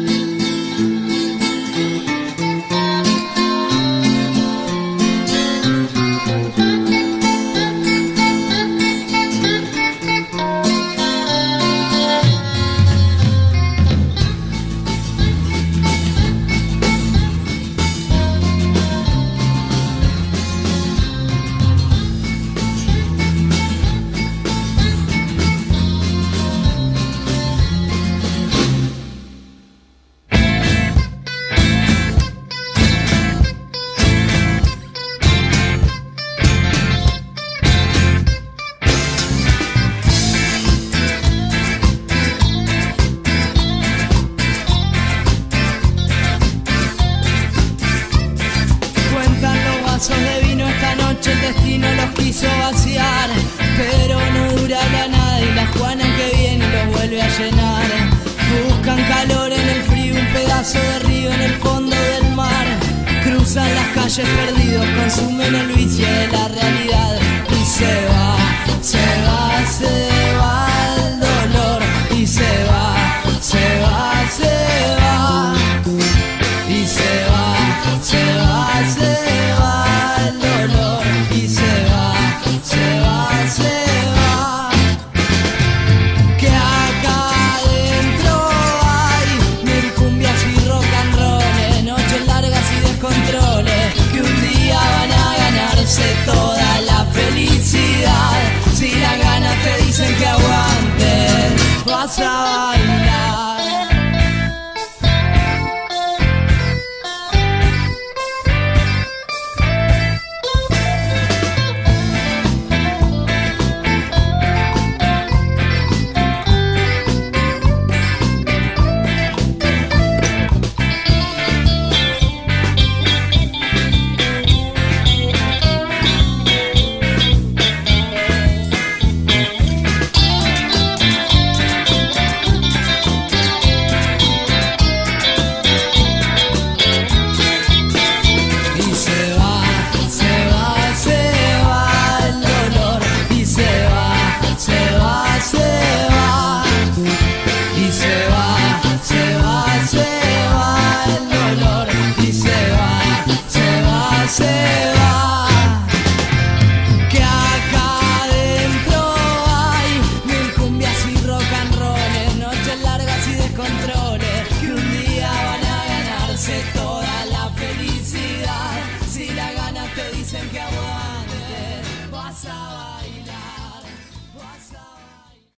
Speaker 19: Perdidos consumen el vicio de la realidad y se va el dolor y se va y se va el dolor y se va que acá adentro hay 1000 cumbias y rock and roll, noches largas y descontroles que un día van a ganarse toda la felicidad. Si las ganas te dicen que aguantes, vas a bailar. se va. Que acá adentro hay mil cumbias y rock and roll, noches largas y descontroles, que un día van a ganarse toda la felicidad. Si la ganas te dicen que aguantes.